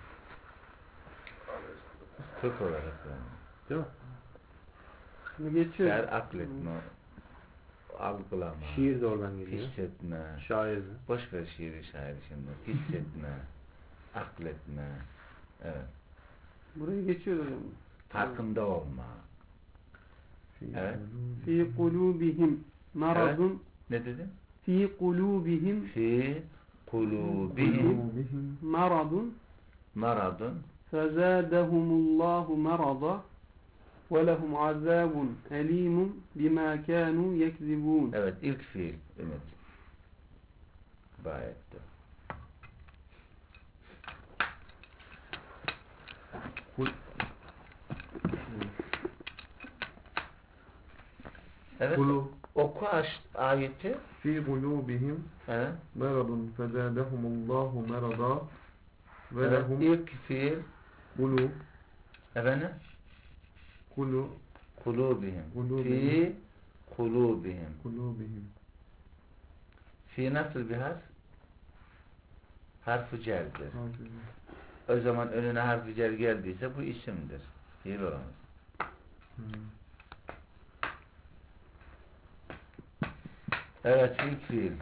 Kök olarak yani. Değil mi? Şimdi geçiyor. Şair akletme, algılama, Şiir de oradan geliyor. hissetme. Şair de. Boş ver şiiri şairi şimdi. Hissetme, akletme. Evet. Burayı geçiyor hocam. Farkında olma. Evet. Fi kulubihim maradun. Ne dedin? Fi kulubihim Fi kulubihim maradun. maradun. Fezâdehumullahu marada. Ve lehum azâbun elîmun bimâ kânû yekzibûn. Evet ilk fiil. Ümit. Bayette. Evet. Oku ayeti. Fi kulubihim Evet. meradun fezâdehumullahu merada ve Evet. lehum İlk fiil. kulu Efendim? kulu Kulubihim. Kulubihim. Fi kulubihim. kulubihim. Fi nasıl bir harf? Harf-ı cerdir. Harfi. O zaman önüne harf-ı cer geldiyse bu isimdir. Fiil olamaz. Evet ilk fiil.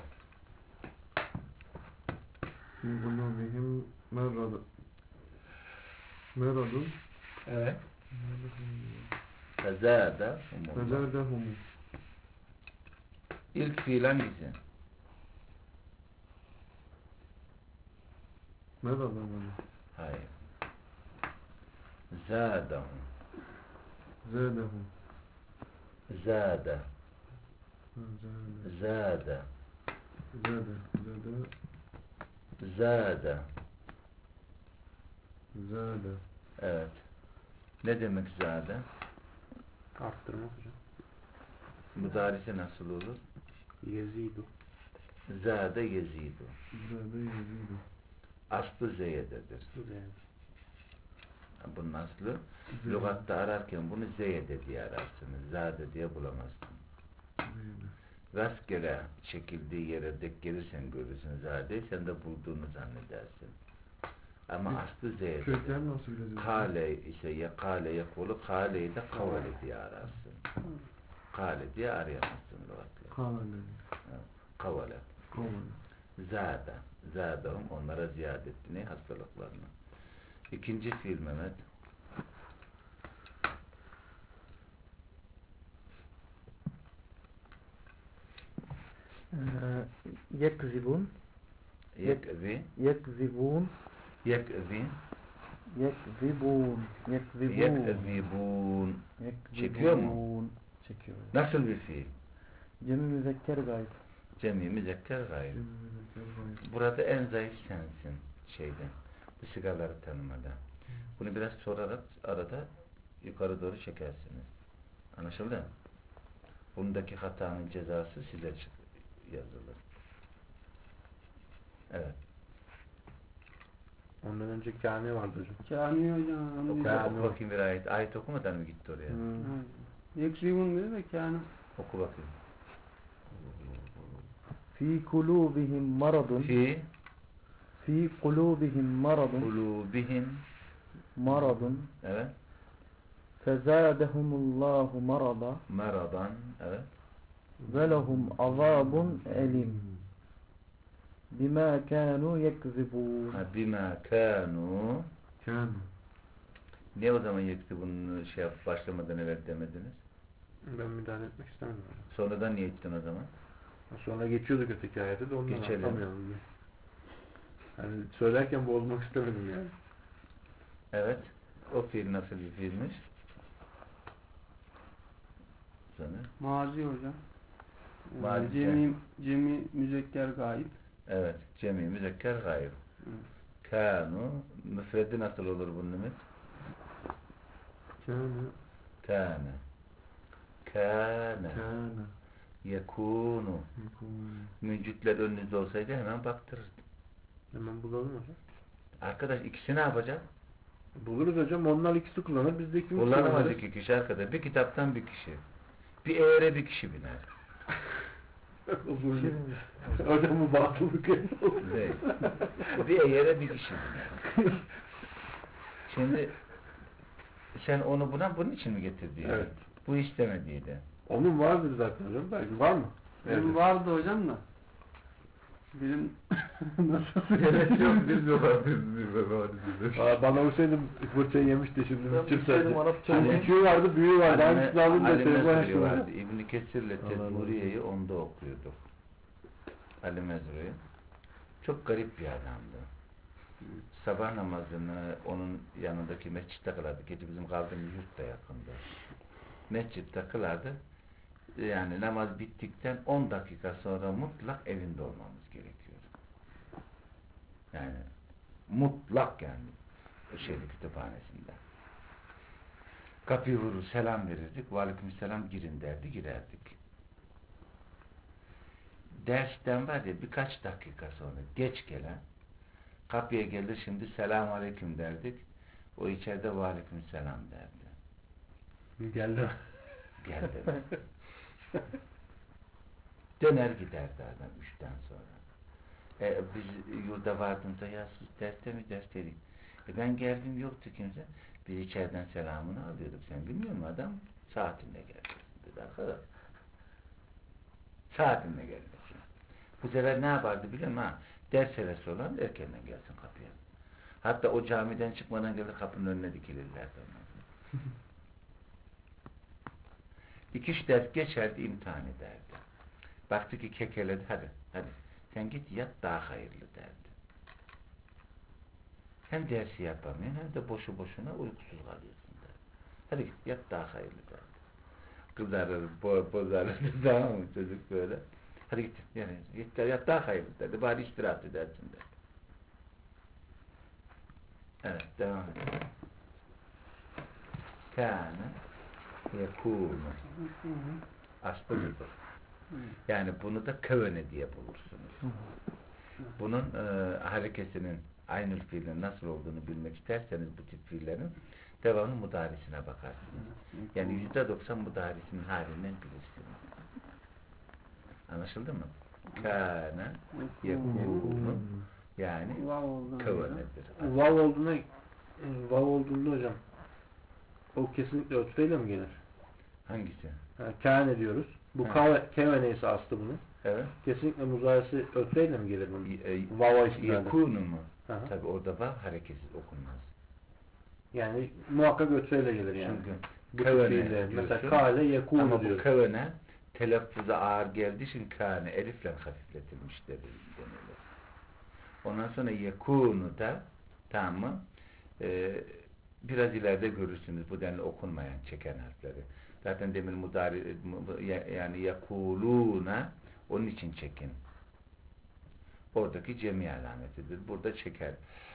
Fi kulubihim meradun Evet. Fezâde. fezâdehum İlk fiil hangisi? meradun. Hayır. Zâdehum. Zâdehum. Zâde. Zâde. Zâde. Zâde. Zâde. Zâde. Evet. Ne demek zâde? Arttırmak hocam. Mudarisi nasıl olur? Yezidu. Zâde yezidu. Zâde yezidu. Aslı zeyededir. Bunun aslı lügatta ararken bunu zeyede diye ararsınız. Zâde diye bulamazsın. Rastgele çekildiği yere denk gelirsen görürsün zâdeyi, sen de bulduğunu zannedersin. Ama aslı zeyededir. Kökler nasıl yazıyor? Kâle ise ya kâle ya kulu, kâleyi de kavale diye ararsın. Kâle diye arayamazsın lügatla. Kâle. Kavale. Kâle. Zâde. Zâdehum onlara ziyade etti. Ne hastalıklarını. İkinci fiil Mehmet. Yekzibun. Yekzi. Yekzibun. Yekzi. Yekzibun. Yekzibun. Çekiyor mu? Çekiyor. Nasıl bir fiil? Cem-i müzekker gayb. Cem-i müzekker gayb. Burada en zayıf sensin şeyden. Bu sigaları tanımada. Bunu biraz sorarak arada yukarı doğru çekersiniz. Anlaşıldı mı? Bundaki hatanın cezası size yazılır. Evet. Ondan önce kâne vardı hocam. Kâni hocam. Oku bakayım bir ayet. Ayet okumadan mı gitti oraya? Yeksibun dedi de kâni. Oku bakayım. Fi kulubihim maradun. Fi kulubihim maradun. Kulubihim Maradun. evet. Fezâdehumullahu marada. Maradan evet. Ve lehum azabun elim. Bima kânû yekzibûn. Bima kânû. Kân. Niye o zaman yektibun başlamadan evvel demediniz? Ben müdahale etmek istemedim hocam. Sonradan niye ettin o zaman? Sonra geçiyorduk öteki ayette de ondan Geçelim. atlamayalım diye. Yani söylerken bozmak istemedim yani. Evet. O fiil nasıl bir fiilmiş? Sonra? Mazi hocam. Mazi. Cemi müzekker gayb. Evet. Cemi müzekker gayb. Kânu. Müfreddi nasıl olur bunun Ümit? Kâne. Kâne. Yekûnu. Müncütler önünüzde olsaydı hemen baktırırdım. Hemen bulalım hocam. Arkadaş ikisi ne yapacak? Buluruz hocam. Onlar ikisi kullanır. Biz de ikimiz kullanırız. Kullanamaz iki kişi arkadaş. Bir kitaptan bir kişi. Bir eğere bir kişi biner. Hocam bu batıllık Değil. Bir eğere bir kişi biner. Şimdi sen onu bunun için mi getirdin? Evet. Bu istemediydi. Onun vardır zaten hocam. Belki var mı? Benim vardı hocam da. Benim nasıl? Evet yok bilmiyorlar. Bana olsaydım fırçayı yemişti şimdi. Arapça. Küçüğü vardı, büyüğü vardı. Hangisini alayım da Ali telefon Mezrui açtım. vardı. İbn-i Kesir'le Tedmuriye'yi onda okuyorduk. Ali Mezrui. Çok garip bir adamdı. Sabah namazını onun yanındaki mescitte kılardı. Gece bizim kaldığımız yurt da yakındı. Mescitte kılardı. Yani namaz bittikten 10 dakika sonra mutlak evinde olmamız gerekiyor. Yani mutlak yani kütüphanesinde. Kapıyı vurur, selam verirdik. Aleykümselam girin derdi, girerdik. Dersten var ya birkaç dakika sonra geç gelen kapıya gelir, şimdi selamun aleyküm derdik. O içeride aleykümselam derdi. Geldi. Geldi. Döner giderdi adam 3'ten sonra. Biz yurda vardığımızda ya siz derste mi dersteydik? Ben geldim yoktu kimse. Biz içeriden selamını alıyorduk. Sen bilmiyor musun adam? Saatinde geldi dedi arkadaş. Saatinde geldi. Bu sefer ne yapardı biliyor musun? Ders hevesi olan erkenden gelsin kapıya. Hatta o camiden çıkmadan gelir kapının önüne dikilirlerdi. 2-3 ders geçerdi, imtihan ederdi. Baktı ki kekeledi, hadi sen git yat daha hayırlı derdi. Hem dersi yapamıyorsun hem de boşu boşuna uykusuz kalıyorsun derdi. Hadi git yat daha hayırlı derdi. Kızarır, bozarır tamam mı çocuk böyle. Hadi git yat daha hayırlı derdi. Bari istirahat edersin derdi. Evet devam edelim. Kâne yekûnu. Aslı budur. Yani bunu da kevene diye bulursunuz. Bunun harekesinin aynı fiilin nasıl olduğunu bilmek isterseniz bu tip fiillerin devamlı mudarisine bakarsınız. Yani %90 mudarisinin halinden bilirsiniz. Anlaşıldı mı? Kâne yekûnu yani kevenedir. Vav olduğunda hocam o kesinlikle ötfeyle mi gelir? Hangisi? Kâne diyoruz. Bu kevene ise aslı bunun. Evet. Kesinlikle muzarisi ötfeyle mi gelir bunun? Vava istilade. Yekûnu mu? Tabi orada vav hareketsiz okunmaz. Yani muhakkak ötfeyle gelir yani. Çünkü kevene mesela kâle yekûnu ama diyoruz. bu kevene telaffuza ağır geldiği için kâne elifle hafifletilmiş denilir. Ondan sonra yekûnu da tamam mı? Biraz ileride görürsünüz bu denli okunmayan çeken harfleri. Zaten demin mudari yani yakuluna onun için çekin. Oradaki cemi alametidir. Burada çeker.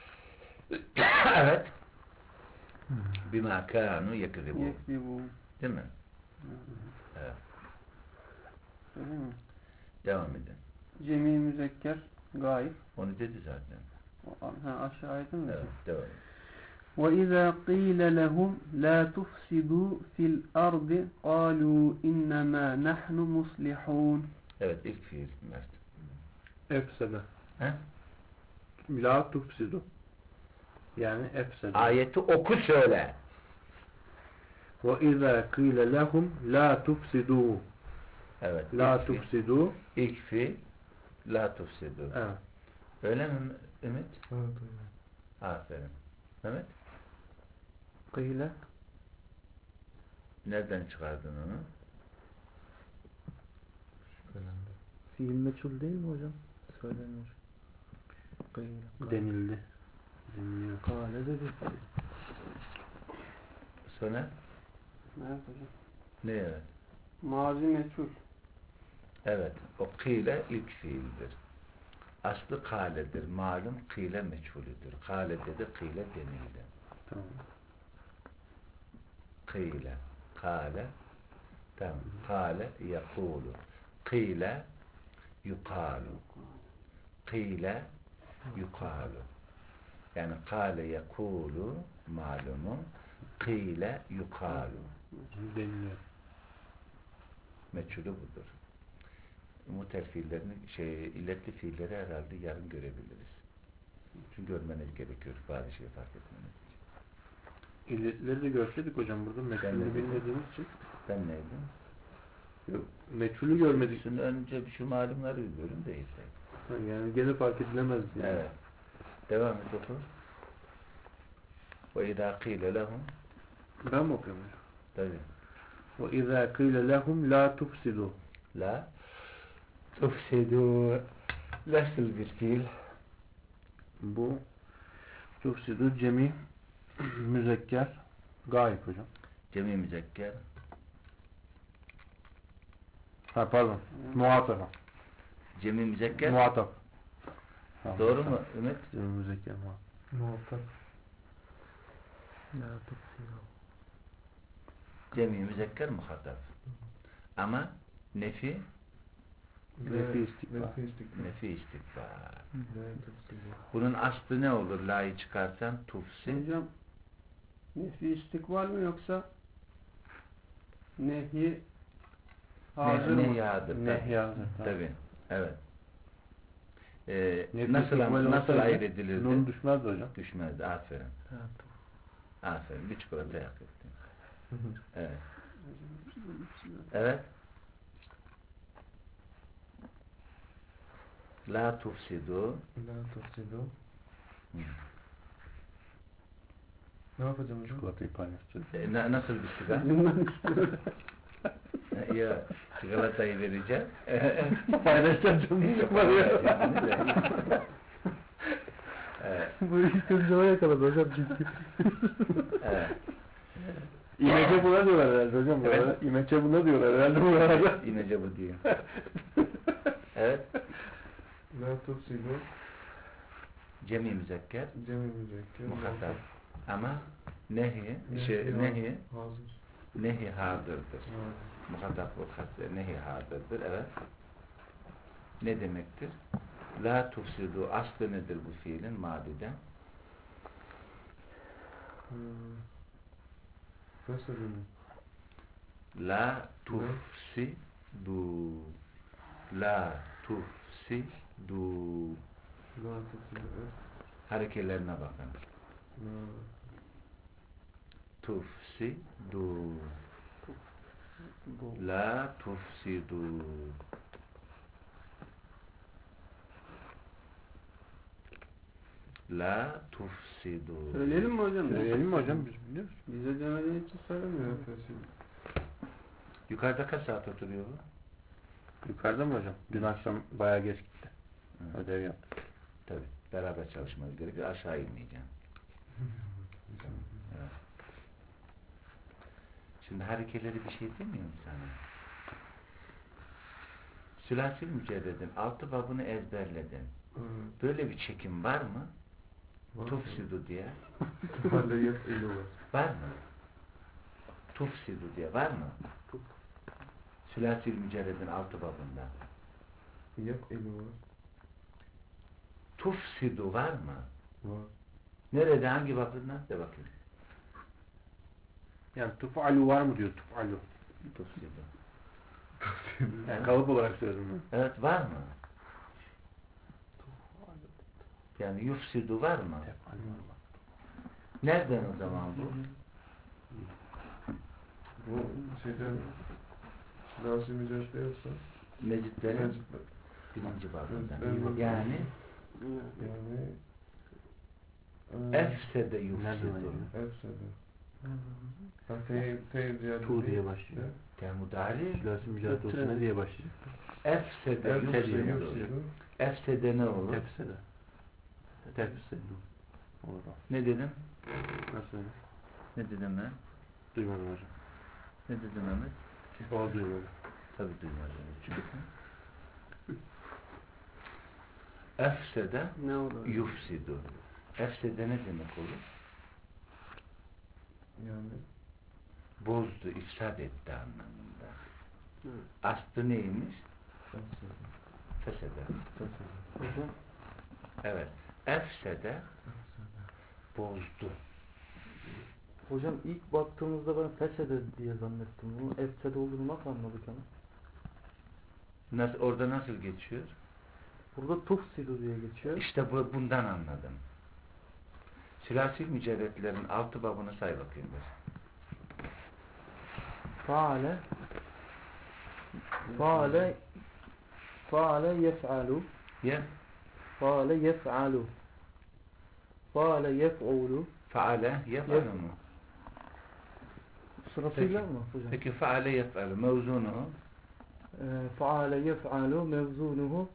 Evet. Bima kanu yekzibu. Değil mi? Evet. Öyle mi? Devam edin. Cemi müzekker gayb. Onu dedi zaten. Aşağı ayeti mi? Evet, devam edin. وَإِذَا قِيلَ لَهُمْ لَا تُفْسِدُوا فِي الْأَرْضِ قَالُوا إِنَّمَا نَحْنُ مُصْلِحُونَ. Evet, ilk fiil Mert. Efsede. He? La tufsidu. Yani efsede. Ayeti oku söyle. وَإِذَا قِيلَ لَهُمْ لَا تُفْسِدُوا. Evet. La tufsidu. İlk fiil la tufsidu. Evet. Öyle mi Ümit? Evet. Aferin. Mehmet? Kıyle. Nereden çıkardın onu? Şüphelendi. Fiil meçhul değil mi hocam? Söylenir. Kıyle. Denildi. Deniliyor. Kale dedi. Sonra? Evet hocam. Ne evet? Mazi meçhul. Evet. O kıyle ilk fiildir. Aslı kâledir. Malum kıyle meçhulüdür. Kâlede de kıyle denildi. Tamam. Kıyle. Kâle. Tamam. Kâle yakûlu. Kıyle yukâlu. Kıyle yukâlu. Yani kâle yakûlu malumu. Kıyle yukâlu. Deniliyor. Meçhulü budur. Mutel fiillerini, illetli fiilleri herhalde yarın görebiliriz. Çünkü görmeniz gerekiyor bazı şeyi fark etmeniz için. İlletleri de görseydik hocam burada meçhulü bilmediğimiz için. Ben neydim? Yok, meçhulü görmedik. Şimdi önce şu malumları biliyorum değilse. Yani gene fark edilemez yani. Evet. Devam et oku. وَاِذَا قِيلَ لَهُمْ Ben mi okuyorum hocam? Tabii. وَاِذَا قِيلَ لَهُمْ لَا تُفْسِدُوا. La tufsidu. Nasıl bir fiil? Bu tufsidu cemi müzekker gayb hocam. Cemi müzekker. Ha pardon. Muhatap. Cemi müzekker. Muhatap. Doğru mu Ümit? Cemi müzekker muhatap. Muhatap. La tufsidu. Cemi müzekker muhatap. Ama nefi Nefi istikbal. nefi istikbal. La tufsidu. Bunun aslı ne olur? La'yı çıkarsan tufsi. Hocam nefi istikbal mi yoksa nehi hazır mı? Nehyadır. Nehi hazır. Tabii. Evet. Nefi Nasıl istikbal ayırt edilirdi? Nun düşmezdi hocam. Düşmezdi. Aferin. La tuf. Aferin. Bir çikolata hak ettin. Evet. Evet. La tufsidu. La tufsidu. Hı. Ne yapacağım hocam? Çikolatayı paylaşacağız. Nasıl bir sigar? Ya çikolatayı vereceğim. Paylaşacağım canım sıkmadı ya. Evet. Bu ilk önce o yakaladı hocam çünkü. Evet. İmece buna diyorlar herhalde hocam. Bu Evet. arada. İmece buna diyorlar herhalde bu arada. İmece bu diyor. Evet. La tufsidu. Cemi müzekker. Cemi müzekker. Muhatap. Ama nehi Hazır. nehi hadırdır. Hazır. Muhatap o nehi hadırdır. Evet. Ne demektir? La tufsidu aslı nedir bu fiilin madide? Fesedi mi? La tufsidu. La tufsidu. La tufsidu. Harekelerine bakın. La Tufsidu. La tufsidu. La tufsidu. Söyleyelim mi hocam? Söyleyelim mi hocam? Biz biliyoruz. Bize demediği için söylemiyor. fesedi. Yukarıda kaç saat oturuyor bu? Yukarıda mı hocam? Dün akşam bayağı geç gitti. Ödev yaptık. Tabii. Beraber çalışmamız gerekiyor. Aşağı inmeyeceğim. Şimdi harekeleri bir şey demiyor mu sana? Sülâsil mücerredin 6 babını ezberledin. Böyle bir çekim var mı? Tufsidu diye. Var mı? Tufsidu diye var mı? Sülâsil mücerredin 6 babında. Tufsidu var mı? Var. Nerede? Hangi babında? De bakayım. Yani tuf'alu var mı diyor tuf'alu. Tufsidu. Yani kalıp olarak söyledim ben. Evet, var mı? Yani yufsidu var mı? Nereden o zaman bu? Bu şeyden Sülâsi mücerrede yoksa Mecitlerin birinci babından. Yani efsede yufsidu. Efsede. Tu diye başlıyor. Temudari Sülâsi mücerrede olsa ne diye başlayacak? efsede yufsidu. Efsede ne olur? Tefsede. Tefsede. Olur. Ne dedim? Nasıl öyle? Ne dedim ben? Duymadım hocam. Ne dedim Mehmet? O duymadım. Tabii duymadım. Çünkü efsede Ne olur? yufsidu. Efsede ne demek olur? Yani Bozdu, ifsad etti anlamında. Aslı neymiş? Fesede. Hocam Evet. Efsede bozdu. Hocam ilk baktığımızda ben fesede diye zannettim. Bunun efsede olduğunu nasıl anladık yani? Nasıl, orada nasıl geçiyor? Burada tufsidu diye geçiyor. İşte bundan anladım. Sülâsi mücerretlerin 6 babını say bakayım. Faale yef'alu faale yef'alu faale yef'ulu Faale yef'alu mu? sırasıyla mı hocam? Peki faale yef'alu mevzunuhu? Faale yef'alu mevzunuhu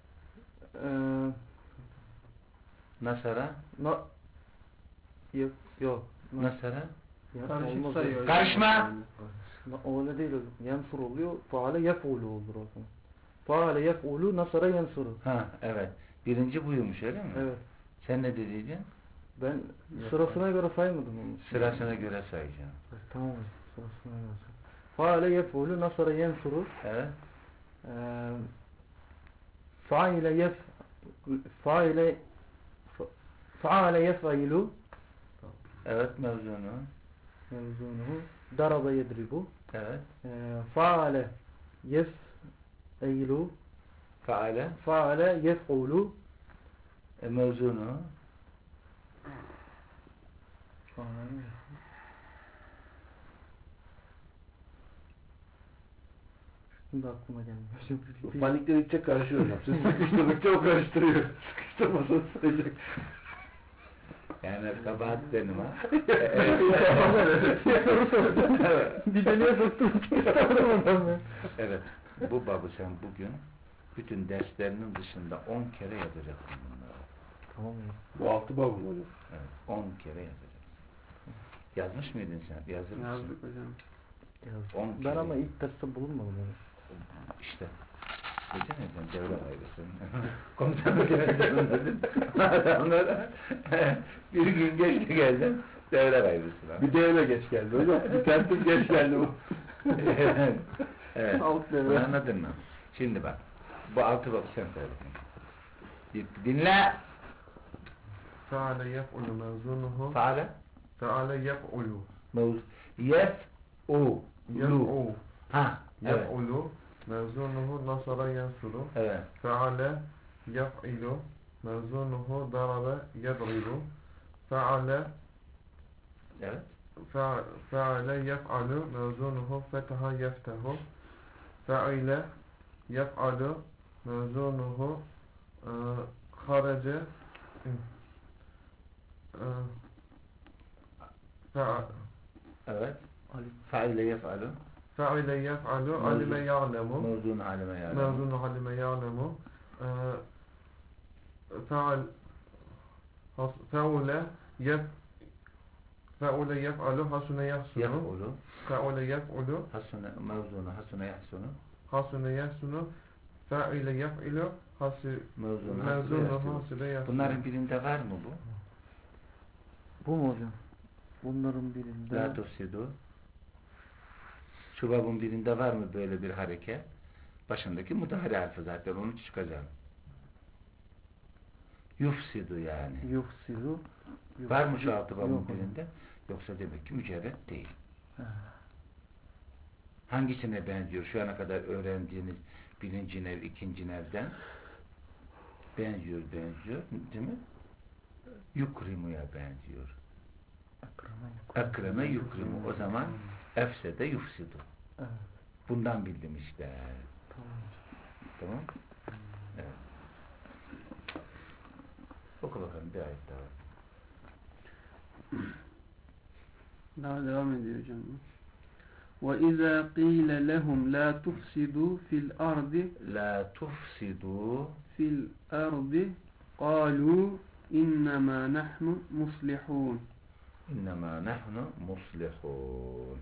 Nasara? Yok. Nasara? Karışık sayıyor. Karışma! Öyle değil hocam. Yansur oluyor. Faale yef'ulu olur o zaman. Faale yef'ulu nasara yansuru. Ha, evet. Birinci buymuş öyle mi? Evet. Sen ne dediydin? Ben sırasına göre saymadım onu. Sırasına göre sayacağım. Tamam hocam. Sırasına göre say. Faale yef'ulu nasara yansuru. Evet. Faale yef'ilu Evet, mevzunu. mevzunuhu daraba yedribu. Evet. Faale yef'ilu faale yef'ulu Mevzunu. Şimdi aklıma gelmiyor. Panikledikçe karışıyor hocam. Siz sıkıştırdıkça o karıştırıyor. Sıkıştırmasanız sayacak. Yani kabahat benim ha. Bir deliğe soktum. Evet. Bu babı sen bugün bütün derslerinin dışında 10 kere yazacaksın bunları. Tamam mı? Bu 6 bab mı hocam? Evet. 10 kere yazacaksın. Yazmış mıydın sen? Yazır mısın? Yazdık hocam. 10 Ben kere. ama ilk derste bulunmadım yani. İşte. Geçen evden devre ayrısın. Komutanı geldim dedim. Adamlara bir gün geç de geldin. Devre ayrısın. Bir devre geç geldi hocam. Bir tertip geç geldi bu. Evet. Alt devre. Bunu anladın mı? Şimdi bak. Bu 6 bak sen söyle. Dinle. Faale yef'ulu mevzunuhu Faale. Faale yef'ulu Yef'u. Yef'u Ha. Evet. Yef'ulu mevzunuhu nasara yansuru Evet. Faale yef'ilu mevzunuhu darabe yedribu Faale Evet. Faale yef'alu mevzunuhu fetaha yeftehu Faile yef'alu mevzunuhu harece Evet. Faile yef'alu. Faile yef'alu alime ya'lemu Mevzun alime ya'lemu. mevzunu alime ya'lemu Faule Fe'ule yef'alu hasune yahsunu. Yef'ulu. Fe'ule yef'ulu. Hasune mevzunu hasune yahsunu. Hasune yahsunu. Fe'ile yef'ilu. Mevzunu hasile yahsunu. Bunların birinde var mı bu? Bu mu hocam? Bunların birinde. La tufsidu. Şu babın birinde var mı böyle bir hareket? Başındaki mudahare harfi zaten onu çıkacağım. Yufsidu yani. Yufsidu. Var mı şu altı babın birinde? Yoksa demek ki mücerret değil. Hangisine benziyor? Şu ana kadar öğrendiğiniz birinci nev, ikinci nevden benziyor, değil mi? Yukrimu'ya benziyor. Ekreme yukrimu. O zaman efsede yufsidu. Evet. Bundan bildim işte. Tamam. Evet. Oku bakalım bir ayet daha. Daha devam ediyor hocam. وَإِذَا قِيلَ لَهُمْ لَا تُفْسِدُوا فِي الْأَرْضِ La tufsidu فِي الْأَرْضِ قَالُوا إِنَّمَا نَحْنُ مُصْلِحُونَ innema nahnu muslihun.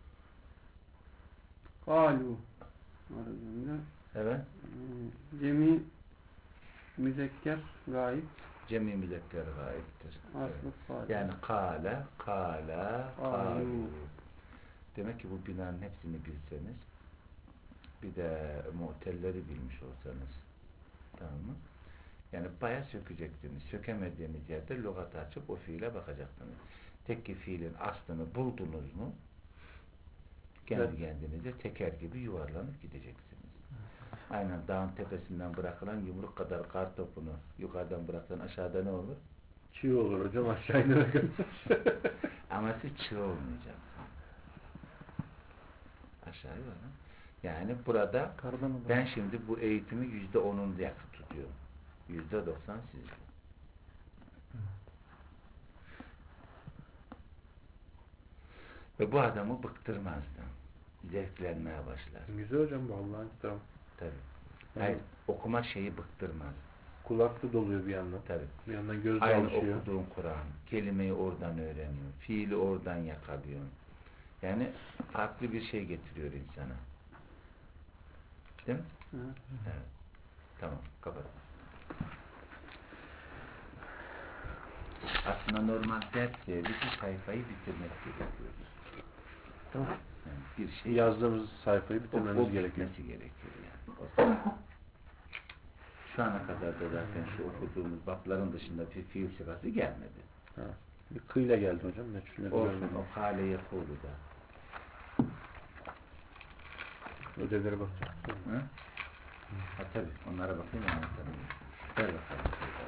قَالُوا var hocam. Evet. Cemi müzekker gayb. Cemi müzekker gaiptir. Aslı Evet. Yani kâle, kâlu. Demek ki bu binanın hepsini bilseniz, bir de mu'telleri bilmiş olsanız, tamam mı? Yani bayağı sökeceksiniz. Sökemediğiniz yerde lügatı açıp o fiile bakacaksınız. Tek ki fiilin aslını buldunuz mu, kendi kendinize teker gibi yuvarlanıp gideceksiniz. Aynen dağın tepesinden bırakılan yumruk kadar kar topunu yukarıdan bıraksan aşağıda ne olur? Çığ olur hocam, aşağı inerek. Ama siz çığ olmayacaksınız. Aşağı yuvarlan. Yani burada ben şimdi bu eğitimi %10'un yakın tutuyorum. %90 sizde. Ve bu adamı bıktırmazdı. Zevklenmeye başlar. Güzel hocam bu Allah'ın kitabı. Tabii. Hayır, okuma şeyi bıktırmaz. Kulakta doluyor bir yandan. Tabii. Bir yandan gözde Aynı alışıyor. okuduğun Kur'an, kelimeyi oradan öğreniyor, fiili oradan yakalıyor. Yani farklı bir şey getiriyor insana. Değil mi? Evet. Evet. Tamam, kapat. Aslında normal dersle bütün sayfayı bitirmek gerekiyor. Tamam. Yani bir şey Yazdığımız sayfayı bitirmemiz gerekiyor. Bitmesi gerekiyor yani. Şu ana kadar da zaten şu okuduğumuz babların dışında bir fiil sırası gelmedi. Ha. Bir kıyla geldi hocam. Meçhulleri Olsun, görmedim. o hale yapıldı da. Ödevlere bakacağım. Hı? Ha tabii, onlara bakayım anlatalım. Ver bakalım.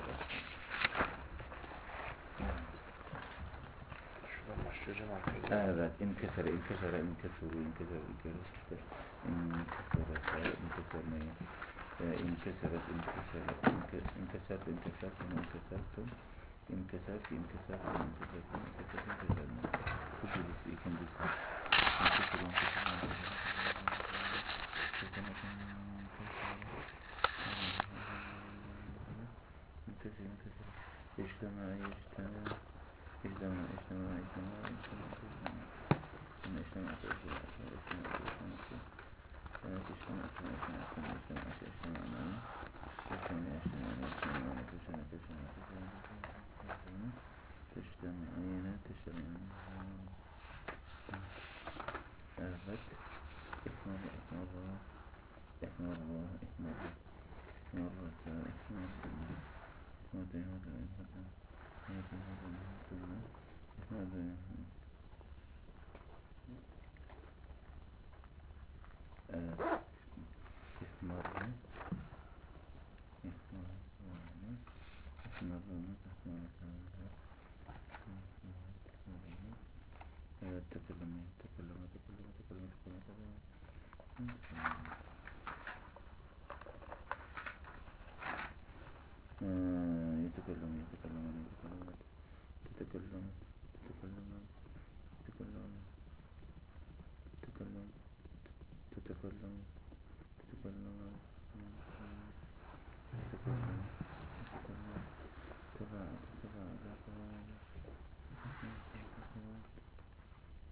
Şuradan başlayacağım arkadaşlar. Evet, inkesere, inkesere, inkesuru, inkesere, inkesere, inkesere, inkesermeyi, inkeseret, inkeseret, inkesert, inkesert, inkesertum, inkesert, inkesert, inkesert, inkesert, inkeserme. Bu birisi, ikincisi. İnkesere, inkesere, inkesere, inkesere, işleme, işleme, İşleme.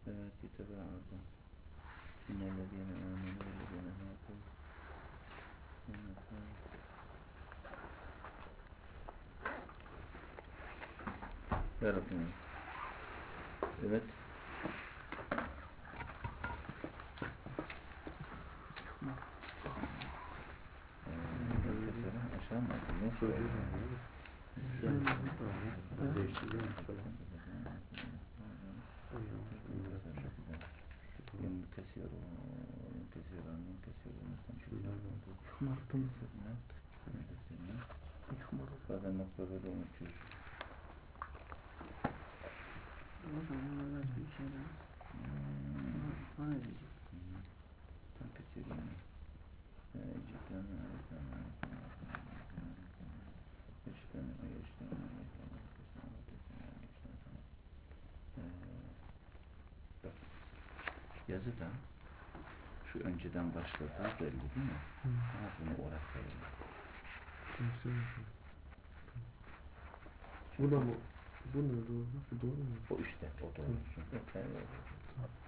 Evet, yetebâ'adu. İnnellezîne âmenû vellezîne hâdû. Ver bakayım. Evet. Aşağı mı? Ne söylüyorsun? Değiştireyim mi? Bazen noktaları unutuyoruz. Yazıda şu önceden başladığı belli değil mi? Ama bunu oraya koyalım. Bu da mı? Bu ne doğru? Bu doğru mu? O işte, o doğru. Evet,